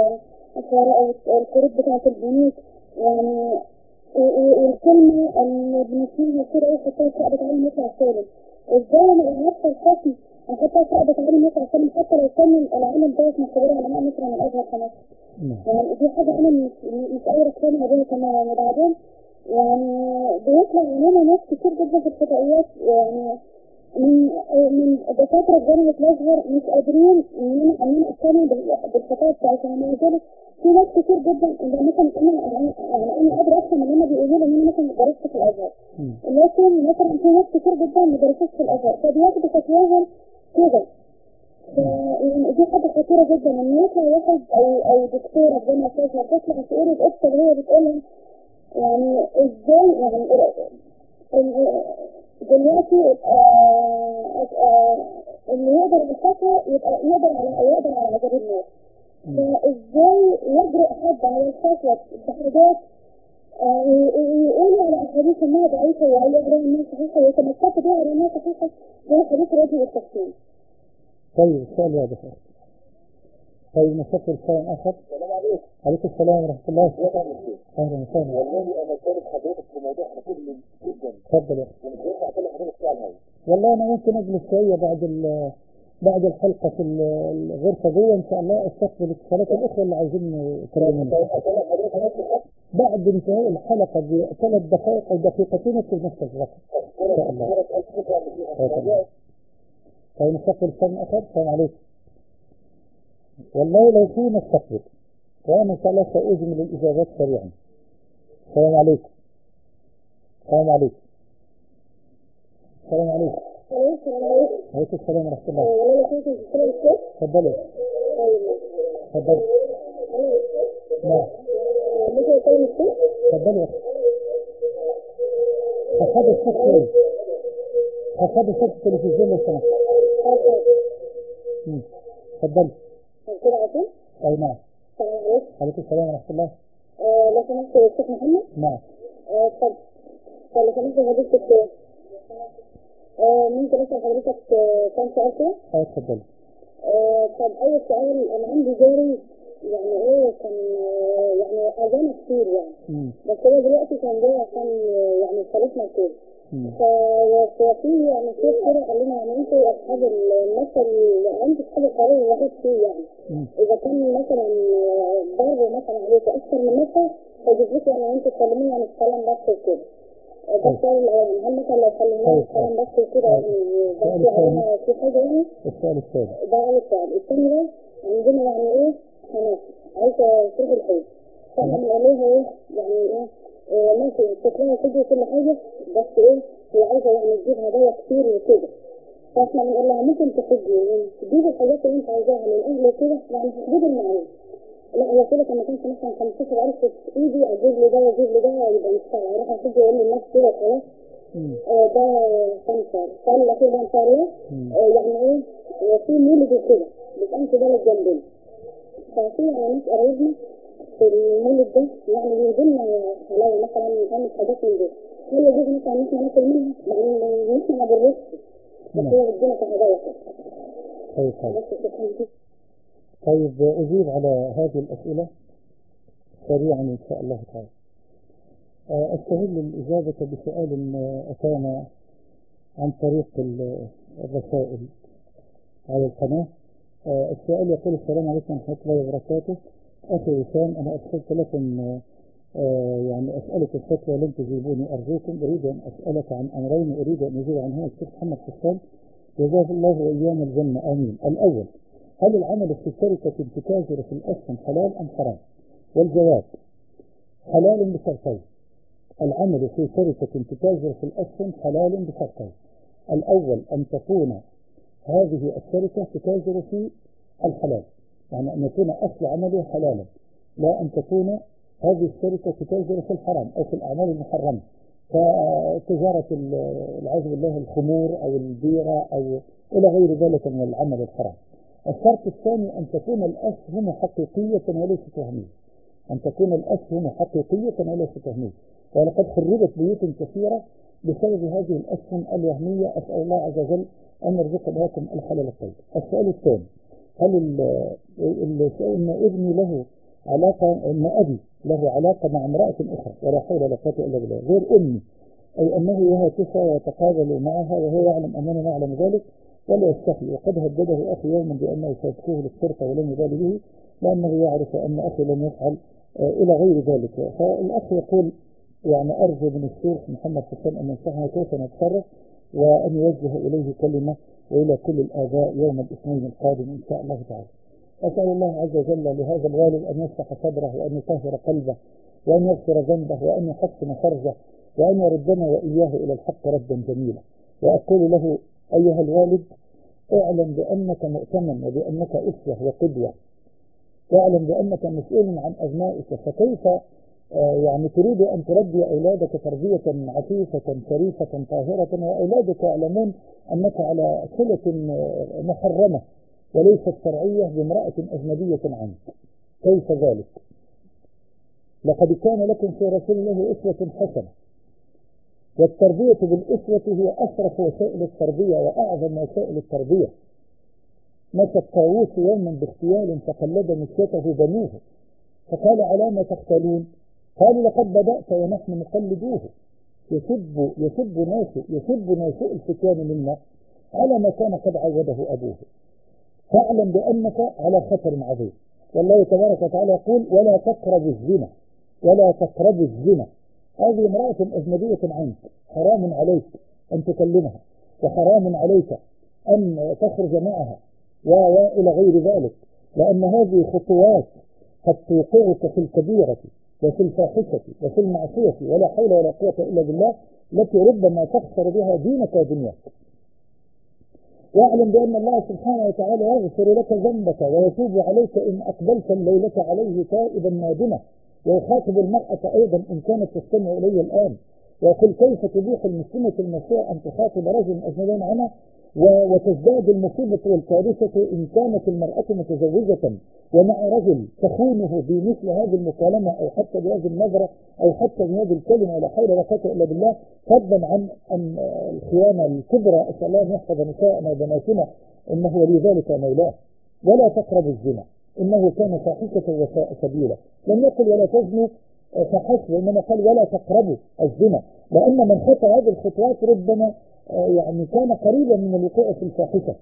القروض بتاعة البنوك يعني والكلمة اللي بنسمعها كتير أوي حتى الشعب بتاعنا يطلع سالم. إزاي أنا أعرف الحكم أنا حتى أقرأ بتعليم مصر عشان حتى لو كان العلم دوت مختبرة علماء مصر من الأزهر في مصر. يعني دي حاجة أنا مش قادرة أقتنع بيها تماما. وبعدين يعني بيطلع علينا ناس كتير جدا في الفضائيات، يعني من دكاترة جامعة الأزهر مش قادرين إن أنا أقتنع بالخطأ بتاعتهم. ولذلك في ناس كتير جدا اللي مثلا أنا قادرة أفهم إن هم بيقولوا لي إن أنا مثلا درست في الأزهر، لكن مثلا في ناس كتير جدا ما درستش في الأزهر فبياخدوا فتواهم كده. يعني دي حاجة خطيرة جدا إن يطلع واحد أو دكتورة في جامعة الأزهر تطلع تقول القصة اللي هي بتقولها. يعني إزاي يعني دلوقتي اللي يقدر على الفتوى يبقى يقدر على عذاب الناس. فازاي يجرؤ حد على الفتوى بحاجات يقولوا على احاديث انها ضعيفه ويقولوا انها صحيحه ويتمسكوا بها على انها صحيحه زي حديث رجل التقسيم. طيب السؤال واضح. طيب نفكر سؤال اخر. السلام عليكم. عليكم السلام ورحمه الله. اهلا وسهلا. والله انا شارك حضرتك في موضوع خطير جدا. اتفضل يا اخي. ومش هينفع اكلم حضرتك فيه على الهواء. والله انا ممكن اجلس شويه بعد الحلقه في الغرفه دي ان شاء الله استقبل اتصالات الاخوه اللي عايزين يكلموني. بعد انتهاء الحلقه ب3 دقائق او دقيقتين في نفس الوقت ان شاء الله. طيب نستقبل سؤال اخر. السلام عليكم. والله لو في نستقبل وانا ان شاء الله ساجمل الاجابات سريعا. السلام عليكم. السلام عليكم. السلام عليكم. عليكم السلام ورحمه الله. تفضلي. تفضلي. نعم. تفضلي يا اخي. خفض الصوت التلفزيون لو سمحت. تفضلي. اي نعم. السلام عليكم. عليكم السلام ورحمه الله. لو سمحت يا شيخ محمد. نعم. لو سمحت حضرتك ممكن اسال حضرتك كم سؤال كده؟ اتفضلي. طب اول سؤال انا عندي جاري يعني ايه كان يعني اذانه كتير يعني. بس هو دلوقتي كان جاي عشان يعني خليفنا كده. ففي يعني شيخ كده قال لنا يعني انتوا اصحاب المثل انتوا اصحاب القرار الوحيد فيه يعني. اذا كان مثلا ضرب مثلا عليكم اكثر من مثل فيجيب لكم يعني انتوا تكلموني عن الكلام بس وكده. ده السؤال الاول. هل مثلا لو كلمونا الكلام بس وكده يعني بس علينا في حاجه يعني؟ السؤال الثاني. ده اول سؤال. الثاني ده عندنا يعني ايه حماس عايزه تروح الحج. فاحنا بنقول لها ايه يعني ايه ممكن تطلعي تجي كل حاجه بس ايه هي عايزه يعني تجيب هدايا كتير وكده. فاحنا بنقول لها ممكن تحجي وتجيبي الحاجات اللي انت عايزاها للاهل وكده يعني تجيبي المعين. لا هي كده كان كانش مثلا 15,000 في ايدي اجيب لي ده واجيب لي ده يبقى مش طالع اروح احج واقول للناس كده خلاص. ده كان سؤال. السؤال الاخير ده ان شاء الله يعني ايه في مولد وكده بيبقى في بلد جنبنا. ففي يعني ناس قرايبنا في المولد ده يعني بيجيب لنا حلاوه مثلا نعمل حاجات من دي. هل يجوز مثلا ان احنا ناكل منها لان احنا ما بنروحش بس هي بتدينا كهدايا كده. طيب اجيب على هذه الاسئله سريعا ان شاء الله تعالى. استهل الاجابه بسؤال اتانا عن طريق الرسائل على القناه. السؤال يقول: السلام عليكم ورحمه الله وبركاته. اخي وسام، انا ارسلت لكم يعني اسالك الفتوى لم تجيبوني، ارجوكم. اريد ان اسالك عن امرين اريد ان اجيب عنهما الشيخ محمد حسان جزاه الله وايانا الجنه امين. الاول: هل العمل في شركه تتاجر في الاسهم حلال ام حرام؟ والجواب: حلال بشرطين. العمل في شركه تتاجر في الاسهم حلال بشرطين. الاول ان تكون هذه الشركه تتاجر في الحلال، يعني ان يكون اصل عمله حلالا، لا ان تكون هذه الشركه تتاجر في الحرام او في الاعمال المحرمه كتجاره العياذ بالله الخمور او البيره او الى غير ذلك من العمل الحرام. الشرط الثاني ان تكون الاسهم حقيقيه وليست وهميه. ان تكون الاسهم حقيقيه وليست وهميه. ولقد خربت بيوت كثيره بسبب هذه الاسهم الوهميه. اسال الله عز وجل ان يرزق لكم الحلال الطيب. السؤال الثاني: هل ان ابني له علاقه، ان ابي له علاقه مع امراه اخرى ولا حول ولا قوه الا بالله غير امي، اي انه يهاتف ويتقابل معها وهو يعلم اننا نعلم ذلك، ولا يستحي، وقد هدده أخي يوما بأنه سيدخله للشرطة ولم يبالي به لأنه يعرف أن أخي لم يفعل إلى غير ذلك. فالأخ يقول يعني أرجو من الشيخ محمد حسين أن ينصحنا كيف نتصرف، وأن يوجه إليه كلمة وإلى كل الآباء يوم الاثنين القادم إن شاء الله تعالى. أسأل الله عز وجل لهذا الوالد أن يفتح صدره وأن يطهر قلبه وأن يغفر ذنبه وأن يحسن فرجه وأن يردنا وإياه إلى الحق ردا جميلا. وأقول له أيها الوالد اعلم بأنك مؤتمن وبأنك أسوة وقدوة، واعلم بأنك مسؤول عن أبنائك، فكيف يعني تريد أن تربي أولادك تربية عفيفة شريفة طاهرة وأولادك يعلمون أنك على صلة محرمة وليست شرعية بامرأة أجنبية عنك؟ كيف ذلك؟ لقد كان لكم في رسول الله أسوة حسنة، والتربية بالأسوة هي أشرف وسائل التربية وأعظم وسائل التربية. مشى الطاووس يوما باغتيال فقلد مشيته بنوه فقال على ما تقتلون؟ قالوا لقد بدأت ونحن نقلدوه. يسب ناشئ الفتيان منا على ما كان قد عوده أبوه. فاعلم بأنك على خطر عظيم. والله تبارك وتعالى يقول ولا تقربوا الزنا، ولا تقربوا الزنا. هذه امرأة أجنبية عنك، حرام عليك أن تكلمها، وحرام عليك أن تخرج معها وإلى غير ذلك، لأن هذه خطوات قد توقعك في الكبيرة وفي الفاحشة وفي المعصية ولا حول ولا قوة إلا بالله، التي ربما تخسر بها دينك ودنياك. واعلم بأن الله سبحانه وتعالى يغفر لك ذنبك ويتوب عليك إن أقبلت الليلة عليه تائبا نادما. ويخاطب المرأة أيضا إن كانت تستمع إلي الآن ويقول كيف تبيح المسلمة المسيء أن تخاطب رجل أجنبي عنها، وتزداد المصيبة والكارثة إن كانت المرأة متزوجة ومع رجل تخونه بمثل هذه المكالمة أو حتى بهذه النظرة أو حتى بهذه الكلمة، ولا حول ولا قوة إلا بالله، فضلا عن الخيانة الكبرى. أسأل الله أن يحفظ نساءنا وبناتنا إنه ولي ذلك مولاه. ولا تقربوا الزنا إنه كان فاحشة وساء سبيلا. لم يقل ولا تزنوا فحسب، إنما قال ولا تقربوا الزنا، لأن من خطى هذه الخطوات ربما يعني كان قريبا من الوقوع في الفاحشة.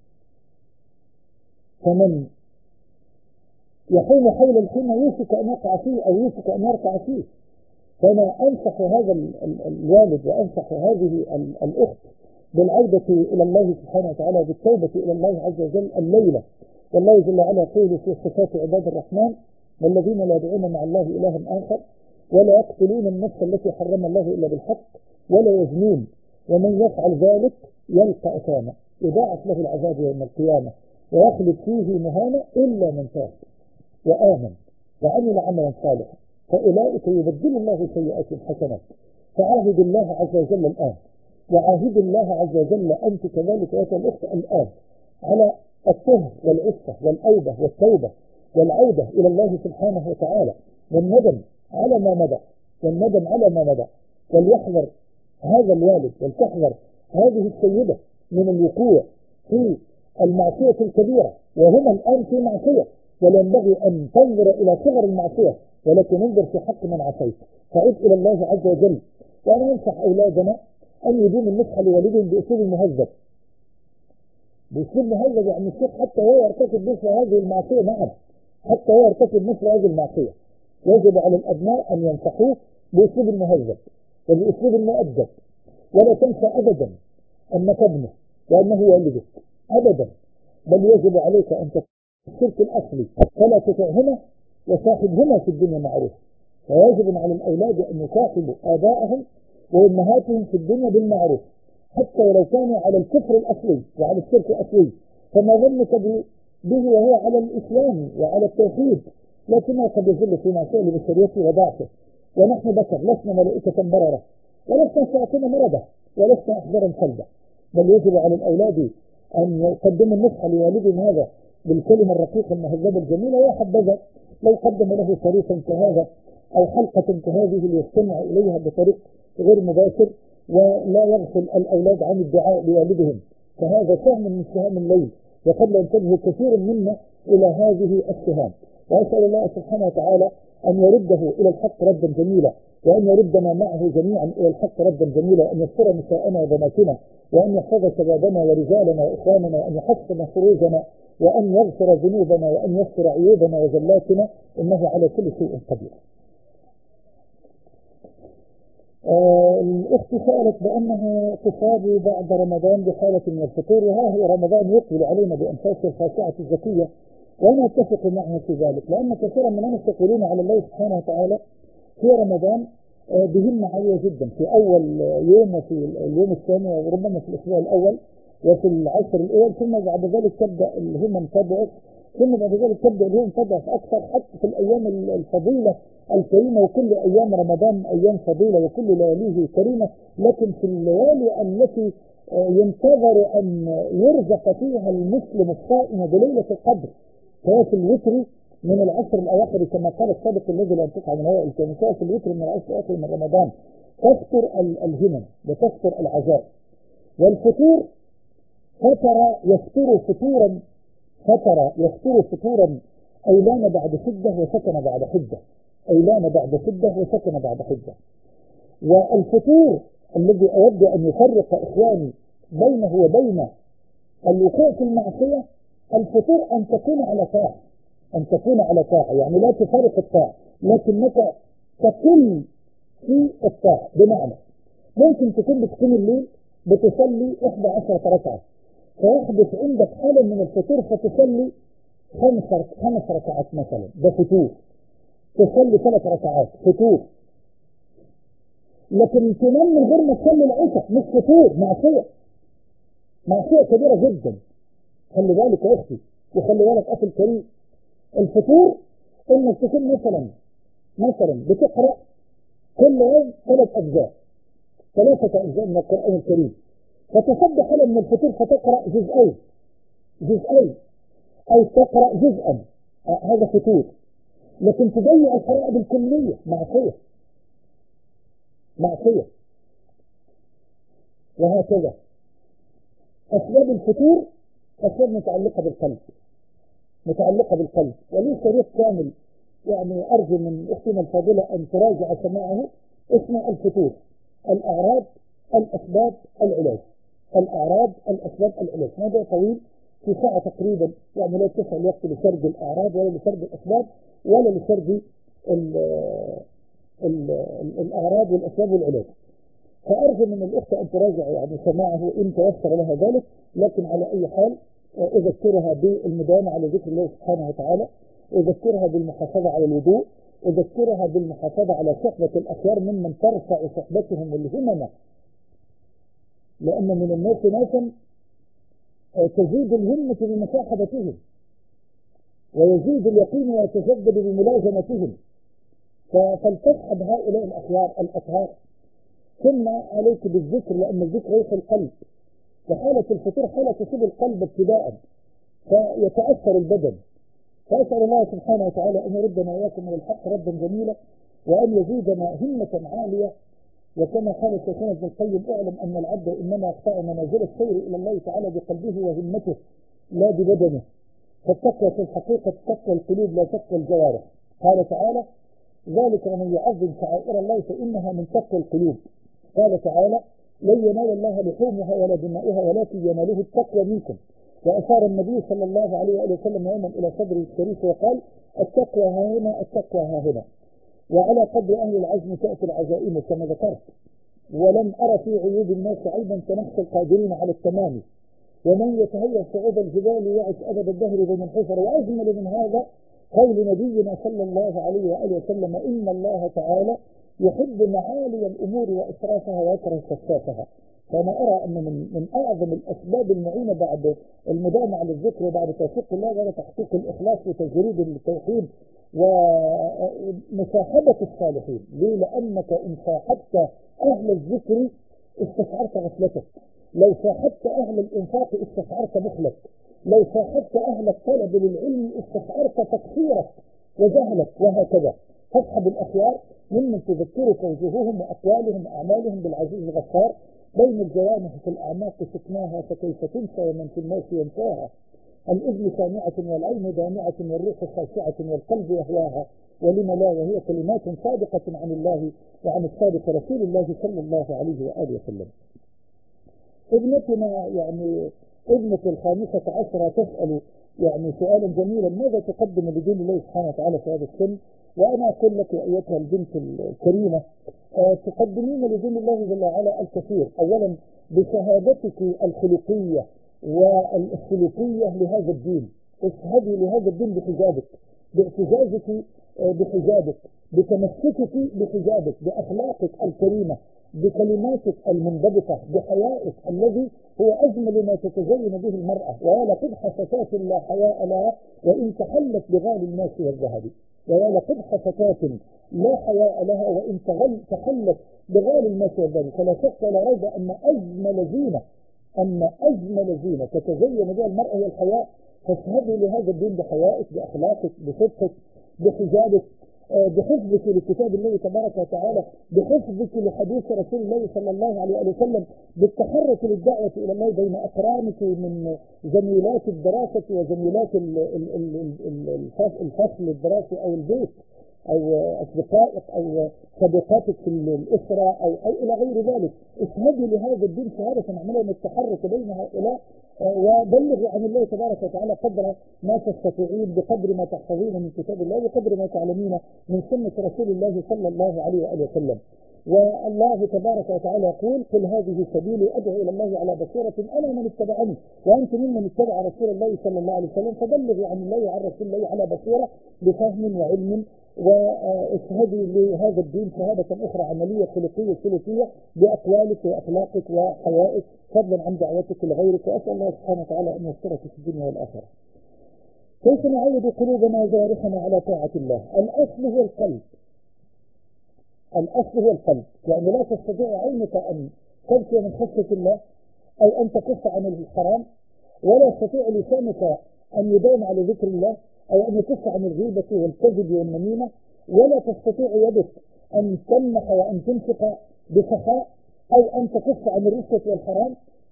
فمن يحوم حول الحين يوشك أن يقع فيه أو يوشك أن يرقع فيه. فأنا أنصح هذا الوالد وأنصح هذه الأخت بالعودة إلى الله سبحانه وتعالى، بالتوبة إلى الله عز وجل الليلة. والله جل وعلا يقول في صفات عباد الرحمن والذين لا يدعون مع الله إلها آخر ولا يقتلون النفس التي حرم الله إلا بالحق ولا يزنون ومن يفعل ذلك يلقى أثاما يضاعف له العذاب يوم القيامة ويخلد فيه مهانا إلا من تاب وآمن وعمل عملا صالحا فأولئك يبدل الله سيئات حسنات. فعاهد الله عز وجل الآن، وعاهد الله عز وجل أنت كذلك أيها الأخت الآن على الطهر والعفة والأوبة والتوبة والعودة إلى الله سبحانه وتعالى والندم على ما مضى وليحذر هذا الوالد ولتحذر هذه السيدة من الوقوع في المعصية الكبيرة، وهما الآن في معصية ولا ينبغي أن تنظر إلى صغر المعصية ولكن انظر في حق من عصيت. فعد إلى الله عز وجل. وأنا أنصح أولادنا أن يدوموا النصح لوالدهم بأسلوب مهذب. يعني الشيخ حتى هو يرتكب مثل هذه المعصية، نعم حتى هو يرتكب مثل هذه المعصية يجب على الأبناء أن ينصحوه بأسلوب مهذب وبأسلوب مؤدب. ولا تنسى أبدا أنك ابنه وأنه والدك أبدا، بل يجب عليك أن تكون الشرك الأصلي فلا تطعهما وصاحبهما في الدنيا معروف. ويجب على الأولاد أن يصاحبوا آبائهم وأمهاتهم في الدنيا بالمعروف حتى ولو كانوا على الكفر الأصلي وعلى الشرك الأصلي. فما ظنك به وهو على الإسلام وعلى التوحيد، لكنه قد يزل في معصية لبشريته وضعفه. ونحن بشر لسنا ملائكة بررة ولسنا شياطين مرضى ولسنا أحجارا صلبة، بل يجب على الأولاد أن يقدموا النصح لوالدهم هذا بالكلمة الرقيقة المهذبة الجميلة. يا حبذا لو قدم له طريقا كهذا أو حلقة كهذه ليستمع إليها بطريق غير مباشر ولا يغفل الأولاد عن الدعاء لوالدهم، فهذا سهم من سهام الليل وقد لا ينتبه كثير منا إلى هذه السهام. وأسأل الله سبحانه وتعالى أن يرده إلى الحق ردا جميلا وأن يردنا معه جميعا إلى الحق ردا جميلا، وأن يستر نساءنا وبناتنا، وأن يحفظ شبابنا ورجالنا وإخواننا، وأن يحسن فروجنا، وأن يغفر ذنوبنا، وأن يستر عيوبنا وزلاتنا، إنه على كل شيء قدير. الأخت سألت بأنها تصاب بعد رمضان بحالة من الفطور، وها هو رمضان يقبل علينا بأنفاسه الخاشعة الزكية، وأنا أتفق معها في ذلك، لأن كثيرا من الناس يقولون على الله سبحانه وتعالى في رمضان بهمة عالية جدا في أول يوم وفي اليوم الثاني وربما في الأسبوع الأول وفي العشر الأول، ثم بعد ذلك تبدأ الهمم تضعف، ثم بعد ذلك تبدأ الهمم تضعف أكثر حتى في الأيام الفضيلة الكريمة، وكل أيام رمضان أيام فضيلة وكل لياليه كريمة، لكن في الليالي التي ينتظر أن يرزق فيها المسلم الصائم بليلة القدر، فهي في الوتر من العشر الأواخر كما قال الصادق الذي لا ينطق عن الهوى الكامل، في الوتر من العشر الأواخر من رمضان تكثر الهمم وتكثر العزاء. والفطور يفطر فطورا أيلان بعد شدة وسكن بعد حدة، أيلان بعد شدة وسكن بعد حدة. والفطور الذي أود أن يفرق إخواني بينه وبين الوقوع في المعصية، الفطور أن تكون على طاعة، يعني لا تفارق الطاعة لكنك تكون في الطاعة، بمعنى ممكن تكون بتقوم الليل بتصلي 11 ركعة، فيحدث عندك حالة من الفطور فتصلي 5 ركعات مثلا، ده فطور. تصلي 3 ركعات فطور، لكن تنام من غير ما تصلي العشاء مش فطور، معصية كبيرة جدا. خلي بالك يا اختي وخلي بالك اخي الكريم، الفطور انك تكون مثلا بتقرأ كل يوم 3 أجزاء من القرآن الكريم، فتصدق حالة من الفطور فتقرأ جزئين أو تقرأ جزءا، هذا فطور. لكن تضيع القراءة بالكلية، معصية. وهكذا أسباب الفطور أسباب متعلقة بالقلب، وليه شريط كامل يعني أرجو من أختنا الفاضلة أن تراجع سماعه، اسمه الفطور، الأعراض الأسباب العلاج. هذا طويل في ساعة تقريبا، يعني لا تسع الوقت لسرد الأعراض ولا لسرد الأسباب ولا لسرد الأعراض والأسباب والعلاج. فأرجو من الأخت أن تراجع يعني سماعه إن تيسر لها ذلك، لكن على أي حال أذكرها بالمداومة على ذكر الله سبحانه وتعالى، أذكرها بالمحافظة على الوضوء، أذكرها بالمحافظة على صحبة الأخيار ممن ترفع صحبتهم الهمم، لأن من الناس ناسا تزيد الهمة بمصاحبتهم ويزيد اليقين ويتجدد بملازمتهم، فلتصحب هؤلاء الأخيار الأطهار. ثم عليك بالذكر، لأن الذكر ليس القلب، وحالة الفطور حالة تصيب القلب ابتداء فيتأثر البدن. فأسأل الله سبحانه وتعالى أن يردنا وإياكم من الحق ردا جميلا، وأن يزيدنا همة عالية. وكما قال شيخنا ابن القيم: اعلم أن العبد إنما يقطع منازل السير إلى الله تعالى بقلبه وهمته لا ببدنه، فالتقوى في الحقيقة تقوى القلوب لا تقوى الجوارح. قال تعالى: ذلك ومن يعظم شعائر الله فإنها من تقوى القلوب. قال تعالى: لن ينال الله لحومها ولا دماؤها ولكن يناله التقوى منكم. وأشار النبي صلى الله عليه وآله وسلم يوما إلى صدره الشريف وقال: التقوى ها هنا، التقوى ها هنا. وعلى قدر أهل العزم تأتي العزائم كما ذكرت، ولم أرى في عيوب الناس عيبا كنقص القادرين على التمام، ومن يتهيأ صعود الجبال يعش أبد الدهر بين الحفر. وأجمل من هذا قول نبينا صلى الله عليه وآله وسلم: إن الله تعالى يحب معالي الأمور وإسرافها ويكره سفسافها. فأنا أرى أن من أعظم الأسباب المعينة بعد المداومة على الذكر وبعد توفيق الله ولا تحقيق الإخلاص وتجريد التوحيد ومصاحبة الصالحين. ليه؟ لأنك إن صاحبت أهل الذكر استشعرت غفلتك، لو صاحبت أهل الإنفاق استشعرت بخلك، لو صاحبت أهل الطلب للعلم استشعرت تقصيرك وجهلك، وهكذا. فاصحب الأخيار ممن تذكرك وجوههم وأقوالهم وأعمالهم بالعزيز الغفار. بين الجوانح في الأعماق سكناها فكيف تنسى ومن في الناس ينساها. الإذن سامعة والعين دامعة والروح خاشعة والقلب يهواها. ولم لا، وهي كلمات صادقة عن الله وعن الصادق رسول الله صلى الله عليه وآله وسلم. ابنتنا يعني ابنة 15 تسأل يعني سؤالا جميلا: ماذا تقدم لدين الله سبحانه وتعالى في هذا السن؟ وأنا أقول لك أيتها البنت الكريمة، تقدمين لدين الله جل وعلا الكثير. أولا بشهادتك الخلقية والسلوكية لهذا الدين، اشهدي لهذا الدين بحجابك، باعتزازك بحجابك، بتمسكك بحجابك، بأخلاقك الكريمة، بكلماتك المنضبطة، بحيائك الذي هو أجمل ما تتزين به المرأة. ويا لقبح فتاة لا حياء لها وإن تحلت بغال الناس والذهب، ويا لقبح فتاة لا حياء لها وإن تحلت بغال الناس والذهب. فلا شك ولا ريب أن أجمل زينة تتزين بها المرأة هي الحياء. فاشهدي لهذا الدين بحيائك، بأخلاقك، بصدقك، بحجابك، بحفظك لكتاب الله تبارك وتعالى، بحفظك لحديث رسول الله صلى الله عليه وسلم، بالتحرك للدعوة إلى الله بين أقرانك من زميلات الدراسة وزميلات الفصل الدراسي أو البيت أو أصدقائك أو صديقاتك في الأسرة أو إلى غير ذلك. اشهدي لهذا الدين شهادة عملية من التحرك بين هؤلاء، وبلغوا عن الله تبارك وتعالى قدر ما تستطيعين، بقدر ما تحفظين من كتاب الله وقدر ما تعلمين من سنة رسول الله صلى الله عليه وآله وسلم. والله تبارك وتعالى يقول: قل هذه سبيلي أدعو إلى الله على بصيرة أنا ومن اتبعني وأنتم ممن اتبع رسول الله صلى الله عليه وسلم، فبلغوا عن الله وعن رسول الله على بصيرة بفهم وعلم، واشهدي لهذا الدين شهادة أخرى عملية خلقية سلوكية بأقوالك وأخلاقك وحيائك، فضلا عن دعوتك لغيرك. وأسأل الله سبحانه وتعالى أن يسترك في الدنيا والآخرة. كيف نعود قلوبنا وجوارحنا على طاعة الله؟ الأصل هو القلب. الأصل هو القلب، يعني لا تستطيع عينك أن تبكي من خشية الله أو أن تكف عن الحرام، ولا يستطيع لسانك أن يداوم على ذكر الله أو أن يكف عن الغيبة والكذب والنميمة، ولا تستطيع يدك أن تمنح وأن تنفق بسخاء أو أن تكف عن الرشوة والحرام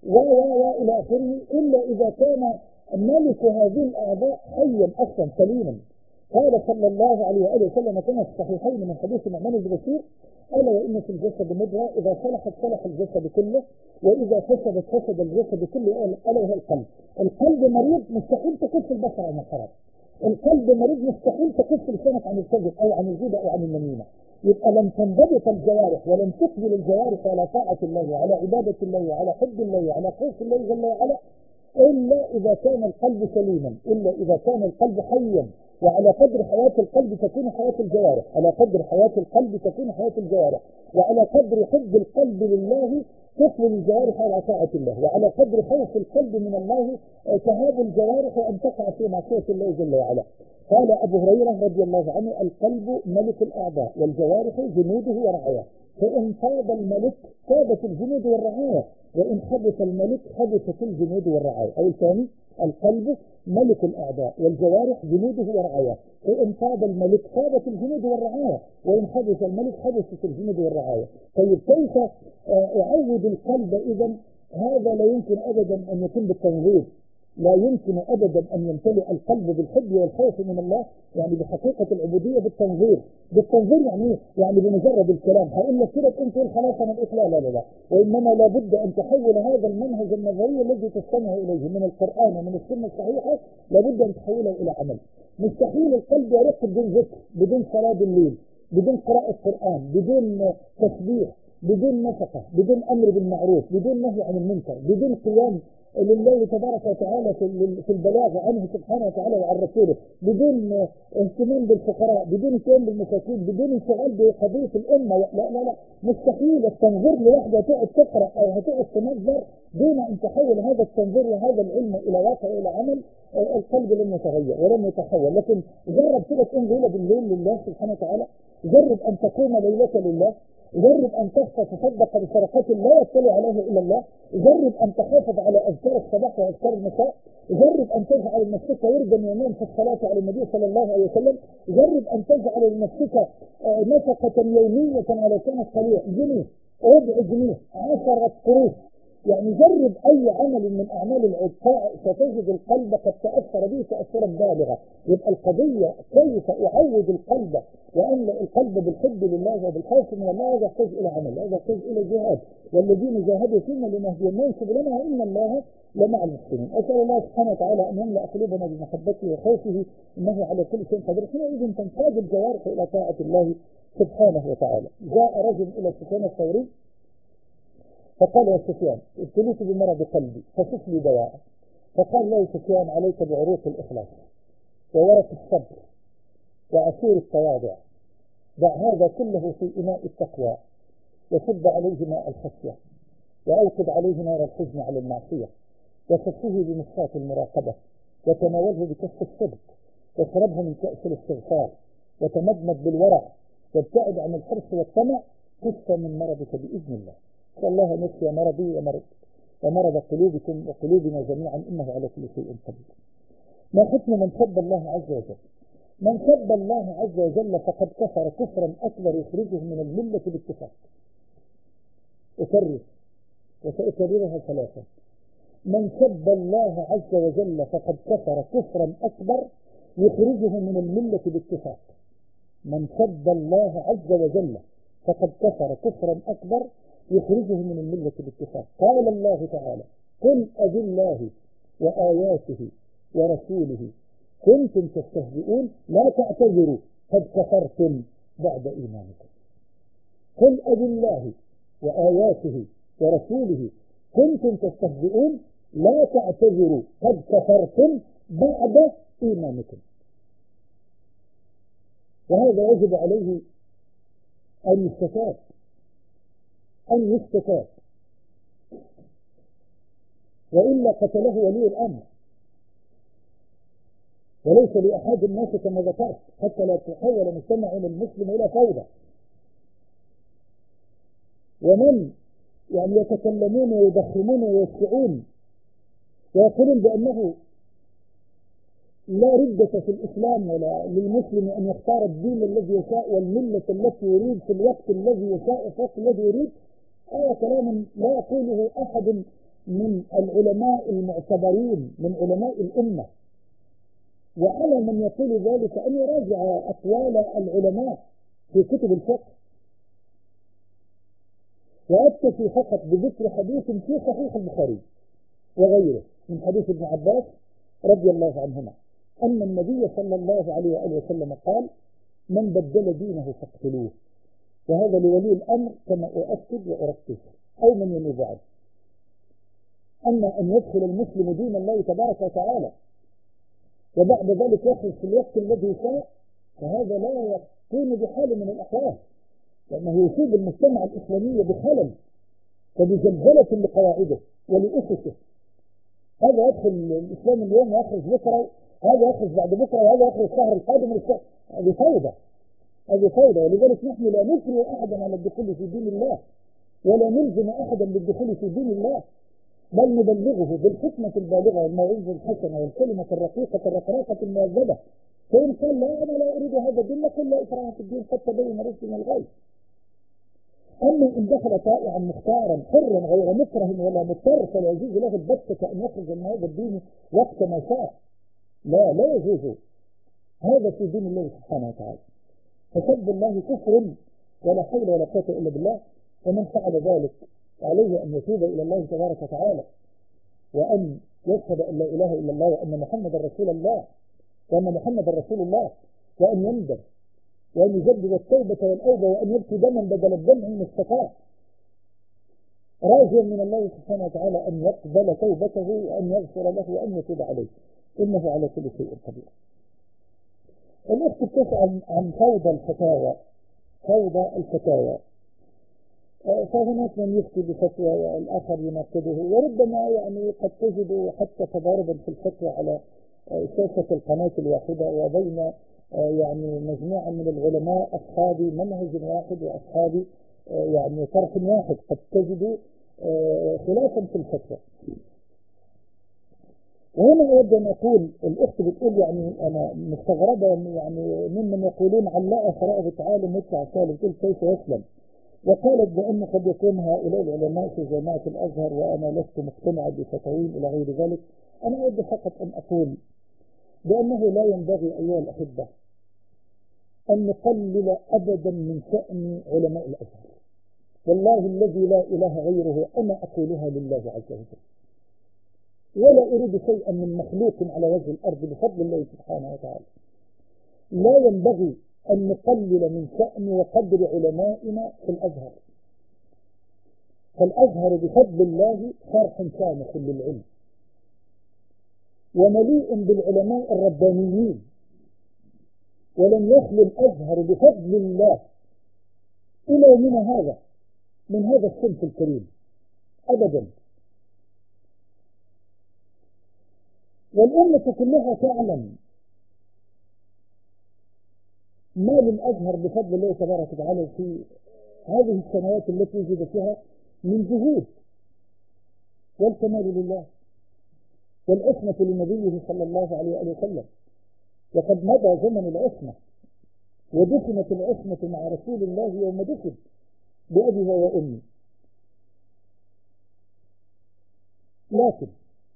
إلى آخره، إلا إذا كان ملك هذه الأعضاء حيا أصلا سليما. قال صلى الله عليه وآله وسلم كما في الصحيحين من حديث النعمان بن بشير: ألا وإن في الجسد مضغة إذا صلحت صلح الجسد كله وإذا فسدت فسد الجسد كله، ألا وهو القلب. القلب مريض مستحيل تكف البصر عن الحرام، القلب مريض مستحيل تكف لسانك عن الكذب أو عن الغيبة أو عن النميمة. يبقى لم تنضبط الجوارح ولم تقبل الجوارح على طاعة الله وعلى عبادة الله وعلى حب الله وعلى خوف الله جل وعلا إلا إذا كان القلب سليما، إلا إذا كان القلب حيا. وعلى قدر حياة القلب تكون حياة الجوارح، على قدر حياة القلب تكون حياة الجوارح، وعلى قدر حب القلب لله تقبل الجوارح على طاعة الله، وعلى قدر خوف القلب من الله تهاب الجوارح وأن تقع في معصية الله جل وعلا. قال أبو هريرة رضي الله عنه: القلب ملك الأعضاء والجوارح جنوده ورعاياه، فإن طاب الملك طابت الجنود والرعاية، وإن خبث الملك خبثت الجنود والرعاية. أو الثاني: القلب ملك الأعضاء والجوارح جنوده ورعاياه، فإن طاب الملك طابت الجنود والرعاية، وإن خبث الملك خبثت الجنود والرعاية. طيب كيف أعود القلب إذن؟ هذا لا يمكن أبدا أن يكون بالتنظير، لا يمكن أبدا أن يمتلئ القلب بالحب والخوف من الله، يعني بحقيقة العبودية بالتنظير. بالتنظير يعني بمجرد الكلام هقول لك كده انت تقول خلاص انا بقيت لا، وانما لابد ان تحول هذا المنهج النظري الذي تستمع اليه من القرآن ومن السنة الصحيحة، لابد ان تحوله الى عمل. مستحيل القلب يرق بدون ذكر، بدون صلاة بالليل، بدون قراءة قرآن، بدون تسبيح، بدون نفقة، بدون امر بالمعروف، بدون نهي عن المنكر، بدون قيام لله تبارك وتعالى في البلاغ عنه سبحانه وتعالى وعن رسوله، بدون اهتمام بالفقراء، بدون اهتمام بالمساكين، بدون انشغال بقضية الأمة. لا مستحيل التنظير لوحده هتقعد تقرأ أو هتقعد تنظر دون أن تحول هذا التنظير وهذا العلم إلى واقع إلى عمل. القلب لن يتغير ولن يتحول. لكن جرب كده تقوم ليلة بالليل لله سبحانه وتعالى، جرب أن تقوم ليلة لله، جرب أن تصدق بصدقات لا يطلع عليها إلا الله، جرب أن تحافظ على أذكار الصباح وأذكار المساء، جرب أن تجعل لنفسك وردا يوميا في الصلاة على النبي صلى الله عليه وسلم، جرب أن تجعل لنفسك نفقة يومية على كان قليل جنيه، ربع جنيه، 10 قروش، يعني جرب أي عمل من أعمال العطاء ستجد القلب قد تأثر به تأثرا بالغا. يبقى القضية كيف أعود القلب وأملأ القلب بالحب لله وبالخوف من الله. هذا يحتاج إلى عمل، هذا يحتاج إلى جهاد. والذين جاهدوا فينا لنهدينهم سبلنا وإن الله لمع المحسنين. أسأل الله سبحانه وتعالى أن يملأ قلوبنا بمحبته وخوفه إنه على كل شيء قدير. حينئذ تنقاد الجوارح إلى طاعة الله سبحانه وتعالى. جاء رجل إلى سفيان الثوري فقال يا سفيان ابتليت بمرض قلبي فصف لي دواء. فقال له سفيان عليك بعروق الإخلاص وورق الصبر وعصير التواضع. ضع هذا كله في إناء التقوى وصب عليه ماء الخشية وأوقد عليه نار الحزن على المعصية وصفه بمصفاة المراقبة وتناوله بكف الصدق واشربه من كأس الاستغفار وتمدمد بالورع وابتعد عن الحرص والطمع تشفى من مرضك بإذن الله. نسأل الله أن يشفي مرضي ومرض قلوبكم وقلوبنا جميعا إنه على كل شيء قدير. ما حكم من سب الله عز وجل؟ من سب الله عز وجل فقد كفر كفرا أكبر يخرجه من الملة باتفاق. أكرر وسأكررها ثلاثة. من سب الله عز وجل فقد كفر كفرا أكبر يخرجه من الملة باتفاق. من سب الله عز وجل فقد كفر كفرا أكبر يخرجه من الملة باتفاق. قال الله تعالى قل أبالله وآياته ورسوله كنتم تستهزئون لا تعتذروا قد كفرتم بعد إيمانكم. قل أبالله وآياته ورسوله كنتم تستهزئون لا تعتذروا قد كفرتم بعد إيمانكم. وهذا يجب عليه أن يستتاب وإلا قتله ولي الأمر. وليس لأحد الناس كما ذكرت حتى لا تحول مجتمعنا المسلم إلى فوضى. ومن يعني يتكلمون ويضخمون ويشفعون ويقولون بأنه لا ردة في الإسلام ولا للمسلم أن يختار الدين الذي يشاء والملة التي يريد في الوقت الذي يشاء وفي الوقت الذي يريد. هذا كلام لا يقوله أحد من العلماء المعتبرين من علماء الأمة. وعلى من يقول ذلك أن يراجع أقوال العلماء في كتب الفقه. وأكتفي فقط بذكر حديث في صحيح البخاري وغيره من حديث ابن عباس رضي الله عنهما أن النبي صلى الله عليه وآله وسلم قال من بدل دينه فاقتلوه. وهذا لولي الأمر كما أؤكد وأركز أو من ينوب عنه. أما أن يدخل المسلم دين الله تبارك وتعالى وبعد ذلك يخرج في الوقت الذي يشاء فهذا لا يكون بحال من الأحوال، لأنه يصيب المجتمع الإسلامي بخلل وبزلزلة لقواعده ولأسسه. هذا يدخل الإسلام اليوم ويخرج بكرة، هذا يخرج بعد بكرة، وهذا يخرج الشهر القادم. هذه فوضى، هذه فوضى. ولذلك نحن لا نكره أحدا على الدخول في دين الله ولا نلزم أحدا بالدخول في دين الله، بل نبلغه بالحكمة البالغة والموعظة الحسنة والكلمة الرقيقة الرقراقة المؤدبة. فإن قال لا أنا لا أريد هذا الدين نقول لا إكراه في الدين قد تبين الرشد من الغي. أما إن دخل طائعا مختارا حرا غير مكره ولا مضطر فلا يجوز له البتة أن يخرج من هذا الدين وقت ما شاء. لا يجوز هذا في دين الله سبحانه وتعالى. فسب الله كفر ولا حول ولا قوة إلا بالله. ومن فعل ذلك عليه أن يتوب إلى الله تبارك وتعالى وأن يشهد أن لا إله إلا الله وأن محمد رسول الله وأن يندم وأن يجدد التوبة والأوبة وأن يبكي دما بدل الدمع من استطاع، راجيا من الله سبحانه وتعالى أن يقبل توبته وأن يغفر له وأن يتوب عليه إنه على كل شيء قدير. الأخت تسأل عن فوضى الفتاوى. فهناك من يفتي بفتوى والآخر يناقضه، وربما يعني قد تجد حتى تضاربا في الفتوى على شاشة القناة الواحدة وبين يعني مجموعة من العلماء أصحاب منهج واحد وأصحاب يعني طرح واحد، قد تجد خلافا في الفتوى. وهنا أود أن أقول الأخت بتقول يعني أنا مستغربة يعني ممن يقولون علّاء فرائض تعالى مدفع سالم، تقول كيف يسلم؟ وقالت بأن قد يكون هؤلاء العلماء في جامعة الأزهر وأنا لست مقتنعا بفتاويهم إلى غير ذلك. أنا أود فقط أن أقول بأنه لا ينبغي أيها الأحبة أن نقلل أبدا من شأن علماء الأزهر، والله الذي لا إله غيره أنا أقولها لله عز وجل، ولا أريد شيئا من مخلوق على وجه الأرض بفضل الله سبحانه وتعالى. لا ينبغي أن نقلل من شأن وقدر علمائنا في الأزهر، فالأزهر بفضل الله شرح شامخ للعلم ومليء بالعلماء الربانيين، ولم يخل الأزهر بفضل الله إلى يومنا هذا من هذا الصنف الكريم أبدا. والأمة كلها تعلم ما للأزهر بفضل الله تبارك وتعالى في هذه السنوات التي وجد فيها من جهود، والكمال لله والعصمة لنبيه صلى الله عليه وسلم. وقد مضى زمن العصمة ودفنت العصمة مع رسول الله يوم دفن بأبي وأمي. لكن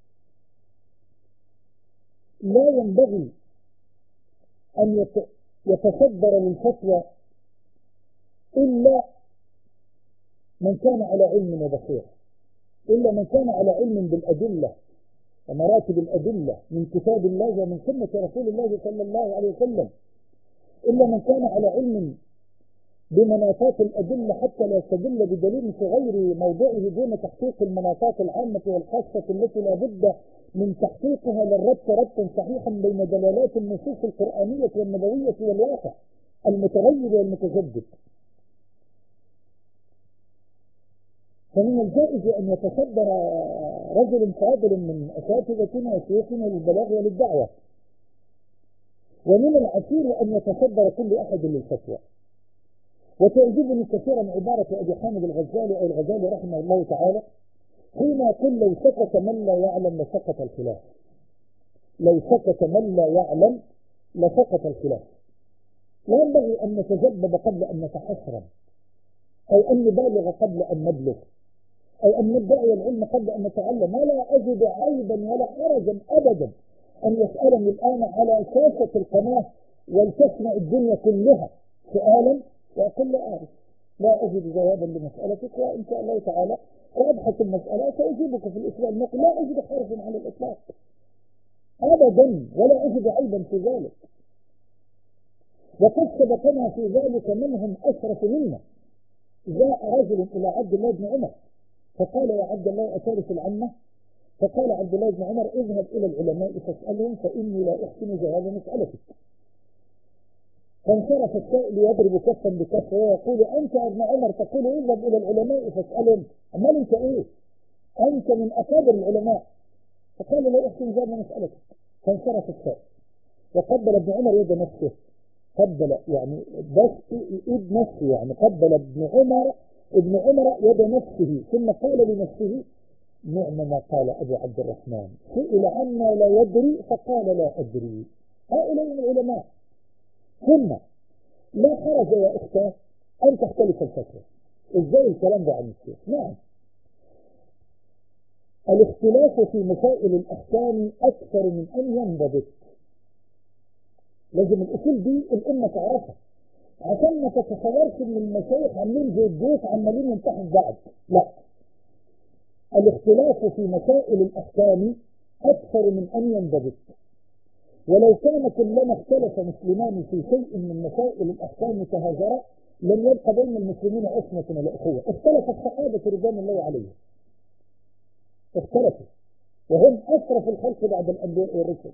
لا ينبغي أن يتصدر للفتوى إلا من كان على علم وبصيرة، إلا من كان على علم بالأدلة ومراتب الأدلة من كتاب الله ومن سنة رسول الله صلى الله عليه وسلم، إلا من كان على علم بمناطات الأدلة حتى لا يستدل بدليل في غير موضعه دون تحقيق المناطات العامة والخاصة التي لا بد من تحقيقها للربط ربطا صحيحا بين دلالات النصوص القرآنية والنبوية والواقع المتغير والمتجدد. فمن الجائز أن يتصدر رجل فاضل من أساتذتنا وشيوخنا للبلاغ وللدعوة، ومن العسير أن يتصدر كل أحد للفتوى. وتعجبني كثيرا عبارة أبي حامد الغزالي أو الغزالي رحمه الله تعالى حين يقول لو سكت من لا يعلم لسقط الخلاف. لو سكت من لا يعلم لسقط الخلاف. لا ينبغي أن نتجبب قبل أن نتحسرم، أو أن نبالغ قبل أن نبلغ، أو أن ندعي العلم قبل أن نتعلم. ولا أجد عيبا ولا حرجا أبدا أن يسألني الآن على شاشة القناة ولتسمع الدنيا كلها سؤالا وأقول لا أعرف، لا أجد جوابا لمسألتك، وإن شاء الله تعالى وأبحث المسألة سأجيبك في الإسلام. نقول لا أجد حرجا على الإطلاق أبدا، ولا أجد عيبا في ذلك. وقد سبقنا في ذلك منهم أشرف منا. جاء رجل إلى عبد الله بن عمر فقال يا عبد الله أتعرف العامة؟ فقال عبد الله بن عمر اذهب إلى العلماء فاسألهم فإني لا أحسن جواب مسألتك. فانصرف السائل يضرب كفا بكف ويقول أنت يا ابن عمر تقول اذهب إلى العلماء فاسألهم، أمال أنت إيه؟ أنت من أكابر العلماء. فقال لا أحسن جواب مسألتك. فانصرف السائل وقبل ابن عمر يد نفسه، قبل يعني بس ايد نفسه، يعني قبل ابن عمر يد نفسه، ثم قال لنفسه نعم ما قال أبو عبد الرحمن سئل عما لا يدري فقال لا أدري. هؤلاء العلماء. ثم لا حرج يا أختاه أن تختلف الفتوى. إزاي الكلام ده عن الشيخ؟ نعم، الاختلاف في مسائل الأحكام أكثر من أن ينضبط. لازم الأصول دي الأمة تعرفها عشان ما تتصورش ان المشايخ عاملين زي الضيوف عمالين ينتحوا بعض. لا، الاختلاف في مسائل الأحكام أكثر من أن ينضبط. ولو كان كلما اختلف مسلمان في شيء من مسائل الأحكام تهاجرا لم يبقى بين المسلمين عصمة ولا أخوة. اختلف الصحابة رضوان الله عليهم، اختلفوا وهم أشرف الخلق بعد الأنبياء والرسل،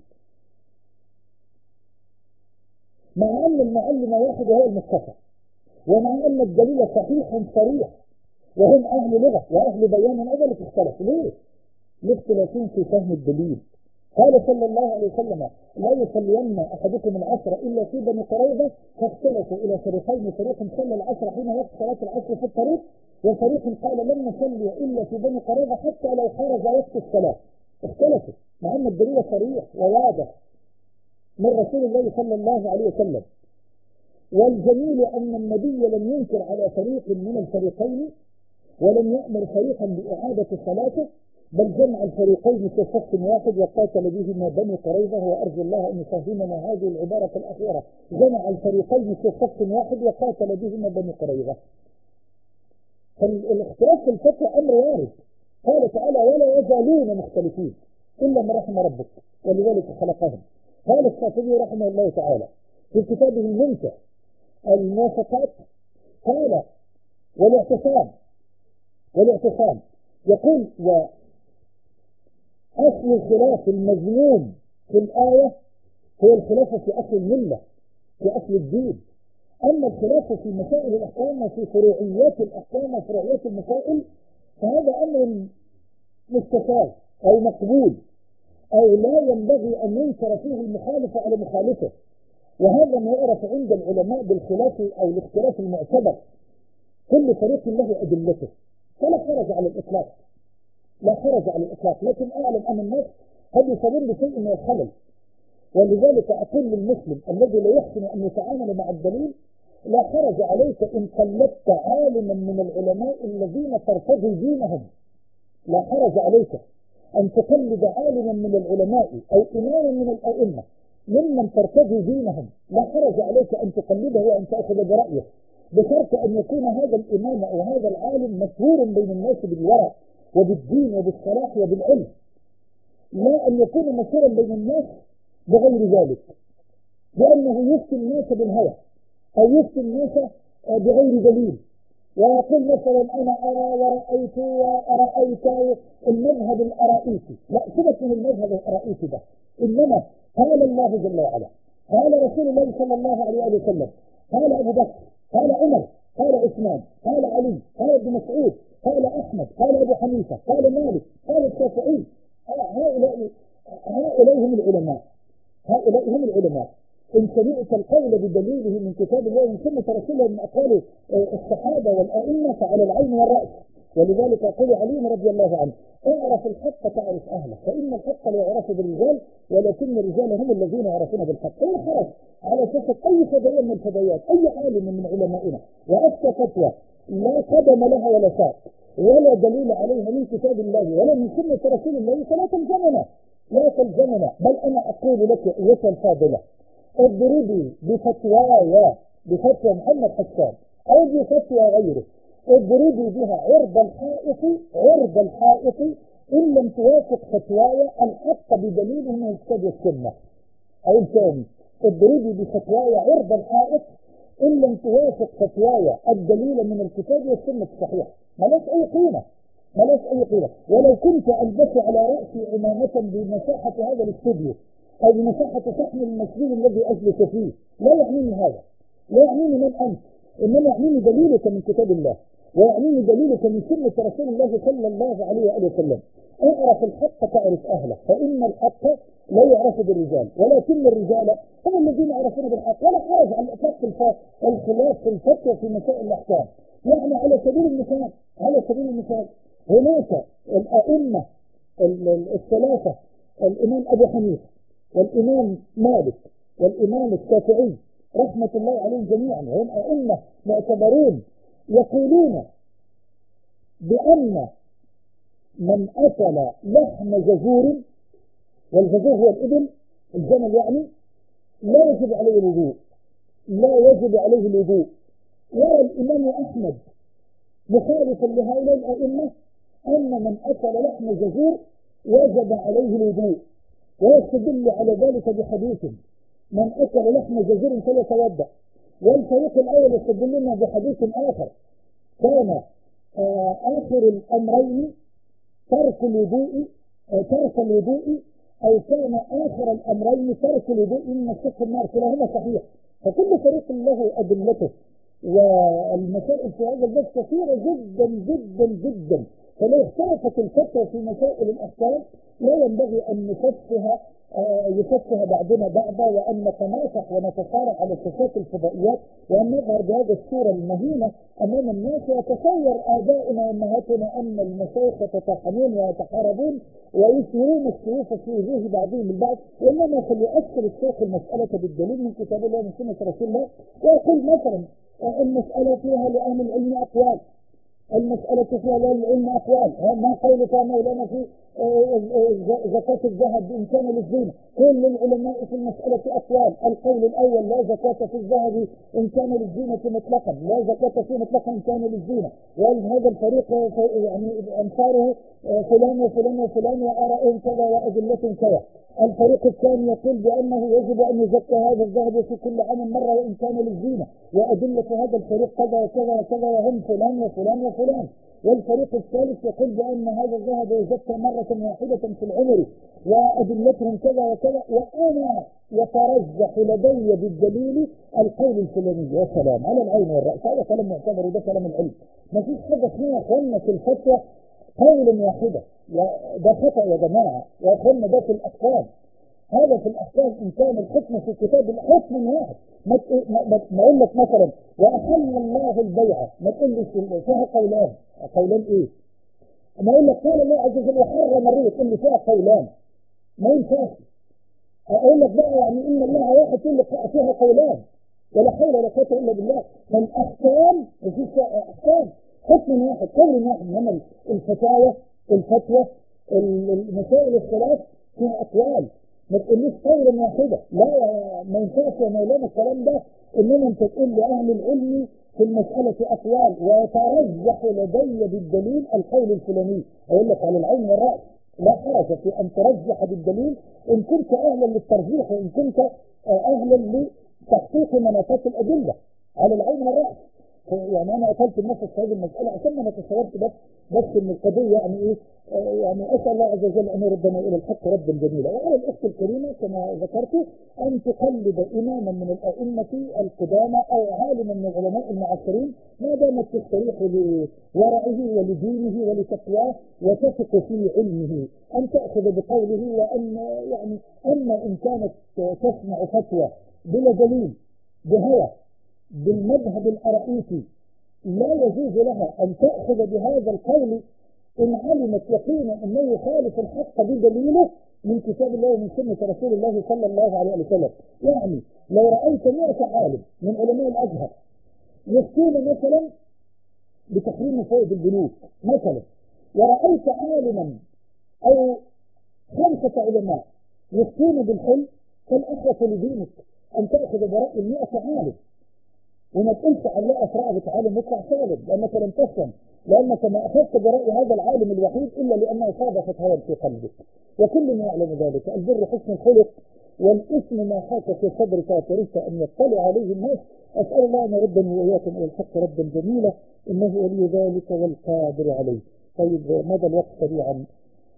مع أن المعلم واحد وهو المصطفى، ومع أن الدليل صحيح صريح، وهم أهل لغة وأهل بيان أجلك اختلفوا. ليه؟ الاختلافين في فهم الدليل. قال صلى الله عليه وسلم لا يصلين أحدكم العصر إلا في بني قريظة، فاختلفوا إلى فريقين، فريق صلى العصر حين وقت صلاة العصر في الطريق، وفريق قال لن نصلي إلا في بني قريظة حتى لو خرج وقت الصلاة. اختلفوا مع أن الدليل صريح وواضح من رسول الله صلى الله عليه وسلم. والجميل أن النبي لم ينكر على فريق من الفريقين ولم يأمر فريقا بإعادة صلاته، بل جمع الفريقين في صف واحد وقاتل بهما بني قريظة. وأرجو الله أن يفهمنا هذه العبارة الأخيرة، جمع الفريقين في صف واحد وقاتل بهما بني قريظة. فالاختلاف في الفتوى أمر وارد. قال تعالى ولا يزالون مختلفين إلا ما رحم ربك ولذلك خلقهم. قال الشافعي رحمه الله تعالى في كتابه الممتع الموافقات قال والاعتصام يقول وأصل الخلاف المذموم في الآية هو الخلاف في أصل الملة في أصل الدين. أما الخلاف في مسائل الأحكام وفي فروعيات الأحكام وفروعيات المسائل فهذا أمر مستفاد أو مقبول أو لا ينبغي أن ينكر فيه المخالف على مخالفه، وهذا ما يعرف عند العلماء بالخلاف أو الاختلاف المعتبر. كل فريق له أدلته فلا حرج على الإطلاق، لا حرج على الإطلاق، لكن أعلم أن الناس قد يصابون بشيء من الخلل. ولذلك أقول للمسلم الذي لا يحسن أن يتعامل مع الدليل لا حرج عليك إن قلدت عالما من العلماء الذين ترتضي دينهم، لا حرج عليك أن تقلد عالما من العلماء أو إماما من الأئمة ممن ترتضي دينهم، لا حرج عليك أن تقلده وأن تأخذ برأيه، بشرط أن يكون هذا الإمام أو هذا العالم مشهور بين الناس بالورع وبالدين وبالصلاح وبالعلم، لا أن يكون مشهورا بين الناس بغير ذلك، بأنه يفتي الناس بالهوى أو يفتي الناس بغير دليل، ويقول مثلا أنا أرى ورأيت وأرأيت المذهب الأرائيسي. لا، سبت من المذهب الأرائيسي ده، إنما قال الله جل وعلا، قال رسول الله صلى الله عليه وسلم، قال أبو بكر، قال عمر، قال عثمان، قال علي، قال ابن مسعود، قال أحمد، قال أبو حنيفة، قال مالك، قال الشافعي. هؤلاء هم العلماء، هؤلاء هم العلماء. إن سمعت القول بدليله من كتاب الله ومن سنة رسوله من أقوال الصحابة والأئمة فعلى العين والرأس. ولذلك يقول علي رضي الله عنه اعرف الحق تعرف أهله، فإن الحق لا يعرف بالرجال ولكن الرجال هم الذين يعرفون بالحق. أي خرج على أساس أي فضية من الفضيات، أي عالم من علمائنا وأفتى فتوى لا قدم لها ولا ساق ولا دليل عليها من كتاب الله ولا من سنة رسول الله فلا تلزمنا، لا تلزمنا. بل أنا أقول لك أيتها الفاضلة اضربي بفتواي، بفتوى محمد حسان أو بفتوى غيره، اضربي بها عرض الحائط إن لم توافق فتواي الحق بدليل من الكتاب والسنة. أو الثاني اضربي بفتواي عرض الحائط إن لم توافق فتواي الدليل من الكتاب والسنة الصحيح. ملاش أي قيمة، ملاش أي قيمة. ولو كنت ألبس على رأسي عمامة بمساحة هذا الاستوديو أو بمساحة شحن المسجد الذي أجلس فيه لا يعنيني هذا، لا يعنيني من أنت، إنما يعنيني دليلك من كتاب الله ويعنيني دليلك من سنة رسول الله صلى الله عليه وآله وسلم. اعرف الحق تعرف أهله، فإن الحق لا يعرف بالرجال ولكن الرجال هم الذين يعرفون بالحق. ولا حرج على الإطلاق الخلاف في الفتوى في مسائل الأحكام. يعني على سبيل المثال هناك الأئمة الثلاثة، الإمام أبو حنيفة والإمام مالك والإمام الشافعي رحمة الله عليهم جميعا، وهم أئمة معتبرون، يقولون بأن من أكل لحم جزور، والجزور هو الإبل الجمل يعني، لا يجب عليه الوضوء، لا يجب عليه الوضوء. يرى الإمام أحمد مخالفا لهؤلاء الأئمة أن من أكل لحم جزور وجب عليه الوضوء، ويستدل على ذلك بحديث من أكل لحم جزور فليتوضأ. والفريق الأول يستدلنا بحديث آخر كان آخر الأمرين ترك الوضوء أو كان آخر الأمرين ترك الوضوء من مسك النار، كلاهما صحيح. فكل فريق له أدلته، والمسائل في هذا الباب كثيرة جدا جدا جدا فلو اختلفت الفتوى في مسائل الأحكام لا ينبغي أن يفسها بعضنا بعضا، وأن نتناصح ونتصارع على شاشات الفضائيات، وأن نظهر بهذه الصورة المهينة أمام الناس، ويتصور آباؤنا وأمهاتنا أن المشايخ يتطاحنون ويتحاربون ويثيرون السيوف في وجوه بعضهم البعض، وإنما فليؤصل الشيخ المسألة بالدليل من كتاب الله ومن سنة رسول الله، ويقول مثلا المسألة فيها لأهل العلم أقوال، المسألة فيها لأهل العلم أقوال، ما قول مولانا في زكاة الذهب إن كان للزينة؟ كل العلماء في المسألة أقوال. القول الأول لا زكاة في الذهب إن كان للزينة مطلقا، لا زكاة فيه مطلقا إن كان للزينة، وهذا الفريق يعني أنصاره فلان وفلان وفلان وآرائهم كذا وأدلة كذا. الفريق الثاني يقول بأنه يجب أن يزكى هذا الذهب في كل عام مرة وإن كان للزينة، وأدلة هذا الفريق كذا وكذا وكذا وهم فلان وفلان وفلان. والفريق الثالث يقول بأن هذا الذهب يزكى مرة واحدة في العمر وأدلتهم كذا وكذا، وأنا يترجح لدي بالدليل القول الفلاني. يا سلام، على العين والرأس، هذا كلام معتبر وده كلام العلم. ما فيش حاجة اسمها اخوانا في الفتوى قول واحدة، ده خطأ يا جماعة، يا اخوانا ده في الأحكام. هذا في الأحكام إن كان الحكم في كتاب الحكم واحد. ما أقول لك مثلا وأحل الله البيع، ما تقول لي فيها قولان. قولان إيه؟ ما أقول لك قال الله عز وجل وحرم الربا، تقول لي فيها قولان، ما ينفعش. أقول لك بقى يعني إن الله واحد، تقول لك فيها قولان، ولا حول ولا قوة إلا بالله. فالأحكام مفيش أحكام، حكم واحد قول واحد. إنما الفتوى المسائل الثلاث فيها أقوال، ما تقوليش قولا واحدة، لا ما ينفعش يا مولانا الكلام ده. إنما أنت تقول لأهل العلم في المسألة أقوال ويترجح لدي بالدليل القول الفلاني، أقول لك على العين والرأس، لا حرج في أن ترجح بالدليل إن كنت أهلا للترجيح، وإن كنت أهلا لتحقيق مناطات الأدلة، على العين والرأس. يعني أنا قتلت النفس في هذه المسألة عشان ما نتصورش بس إن القضية يعني إيه، يعني أسأل الله عز وجل أن يردنا إلى الحق ردا جميلا. وعلى الأخت الكريمة كما ذكرت أن تقلد إماما من الأئمة القدامى أو عالما من العلماء المعاصرين ما دامت تستريح لورعه ولدينه ولتقواه وتثق في علمه، أن تأخذ بقوله. وأن يعني أما إن كانت تسمع فتوى بلا دليل بهوى بالمذهب الأرائيسي لا يجوز لها أن تأخذ بهذا القول إن علمت يقينا أنه يخالف الحق بدليله من كتاب الله ومن سنة رسول الله صلى الله عليه وسلم. يعني لو رأيت 100 عالم من علماء الأزهر يفتون مثلا بتحريم فوائد البنوك مثلا، ورأيت عالما أو 5 علماء يفتون بالحل، فالأحوط لدينك أن تأخذ برأي 100 عالم، وما تقولش علقها في رقبة عالم يطلع سالم، لأنك لم تفهم، لأنك ما أخذت برأي هذا العالم الوحيد إلا لأنه صادفت هوى في قلبك. وكل ما يعلم ذلك. البر حسن الخلق، والإثم ما حاك في صدرك وكرهت أن يطلع عليه الناس. أسأل الله أن يردني وإياكم إلى الحق ردا جميلا، إنه ولي ذلك والقادر عليه. طيب مدى الوقت سريعا،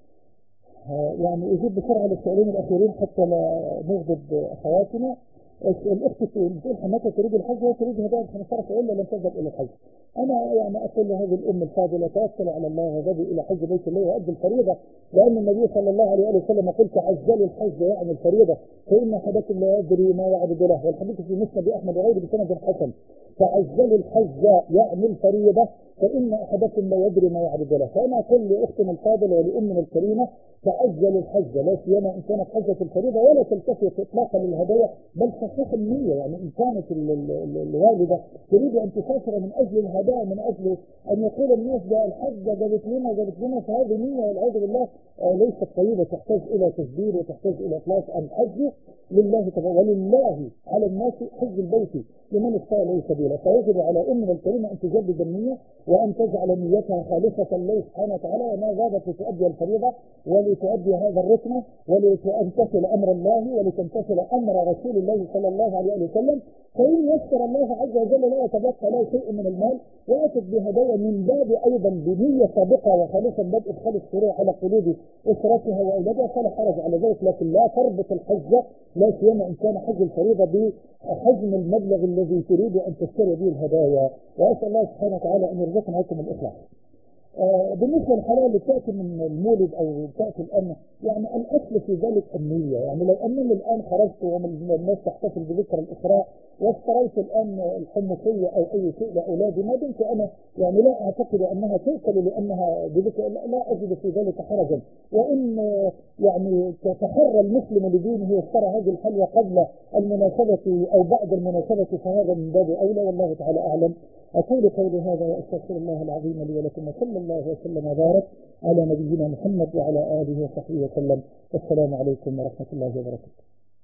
يعني أجيب بسرعة للسؤالين الأخيرين حتى لا نغضب أخواتنا. الأخت بتقول حماتها تريد الحج وتريد هدايا 15 إلا لم تذهب إلى الحج. أنا يعني أقول لهذه الأم الفاضلة توكل على الله وذهبوا إلى حج بيت الله وأدوا الفريضة، لأن النبي صلى الله عليه وسلم قال تعجلوا الحج يعني الفريضة، فإن أحدكم لا يدري ما يعبد له. والحديث في مسند أحمد وغيره بسند حسن. تعجلوا الحج يعني الفريضة، فإن أحدكم لا يدري ما يعبد له. فأنا أقول لأختنا الفاضلة ولأمنا الكريمة تعجلوا الحج، لا سيما إن كانت حجة الفريضة، ولا تلتفت إطلاقا للهدايا، بل صحيح النية. يعني إن كانت الوالدة تريد أن تسافر من أجل الهدايا، من أجل أن يقول الناس ده الحج جابت لنا، فهذه نية والعياذ بالله ليست طيبة، تحتاج إلى تدبير وتحتاج إلى إخلاص. الحج لله تبارك، ولله على الناس حج البيت لمن استطاع إليه سبيلا. فيجب على أمنا الكريمة أن تجدد النية وأن تجعل نيتها خالصة لله سبحانه وتعالى، وما زادت لتؤدي الفريضة ولتؤدي هذا الركن ولتمتثل أمر الله ولتمتثل أمر رسول الله صلى الله عليه وسلم. فإن يسر الله عز وجل لا يتبقى لا شيء من المال وأتت بهدايا من باب أيضا بنية سابقة وخالصا بدء إدخال الشروع على قلوب أسرتها وأولادها، فلا حرج على ذلك. لكن لا تربط الحج لا سيما إن كان حج الفريضة بحجم المبلغ الذي تريد أن تشتري به الهدايا. وأسأل الله سبحانه وتعالى أن يرزقنا لكم الإخلاص. بالنسبة للحلاوة اللي بتأتي من المولد أو بتأتي الآن، يعني الأصل في ذلك النية. يعني لو أنني الآن خرجت ومن الناس تحتفل بذكرى الإسراء واشتريت الآن الحمصية أو أي شيء لأولادي، ما دمت أنا يعني لا أعتقد أنها تؤكل لأنها بذكر، لا أجد في ذلك حرجا. وإن يعني تحرى المسلم لدينه واشترى هذه الحلوى قبل المناسبة أو بعد المناسبة فهذا من باب أولى، والله تعالى أعلم. أقول قولي هذا وأستغفر الله العظيم لي ولكم، وصلى الله وسلم وبارك على نبينا محمد وعلى آله وصحبه وسلم. السلام عليكم ورحمة الله وبركاته.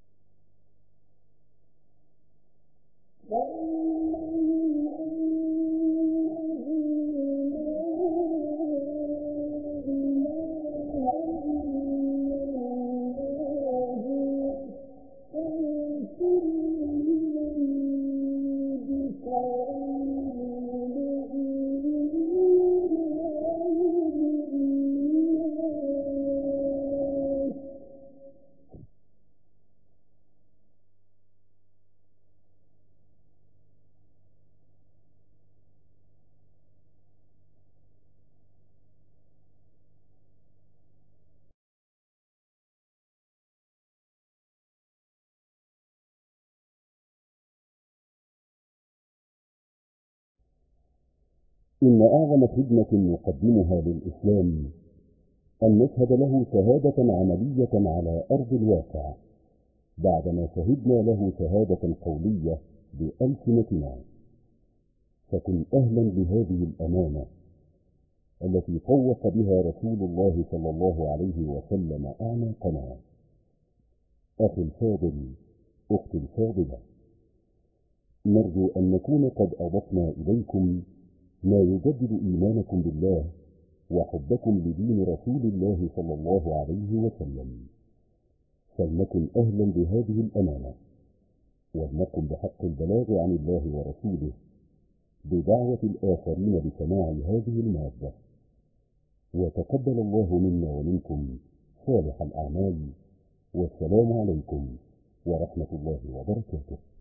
إن أعظم خدمة نقدمها للإسلام أن نشهد له شهادة عملية على أرض الواقع، بعدما شهدنا له شهادة قولية بألسنتنا. فكن أهلا لهذه الأمانة التي طوق بها رسول الله صلى الله عليه وسلم أعناقنا. أخي الفاضل، أختي الفاضلة، نرجو أن نكون قد أضفنا إليكم ما يجدد إيمانكم بالله وحبكم لدين رسول الله صلى الله عليه وسلم. فلنكن أهلا بهذه الأمانة، ولنقم بحق البلاغ عن الله ورسوله بدعوة الآخرين لسماع هذه المادة. وتقبل الله منا ومنكم صالح الأعمال، والسلام عليكم ورحمة الله وبركاته.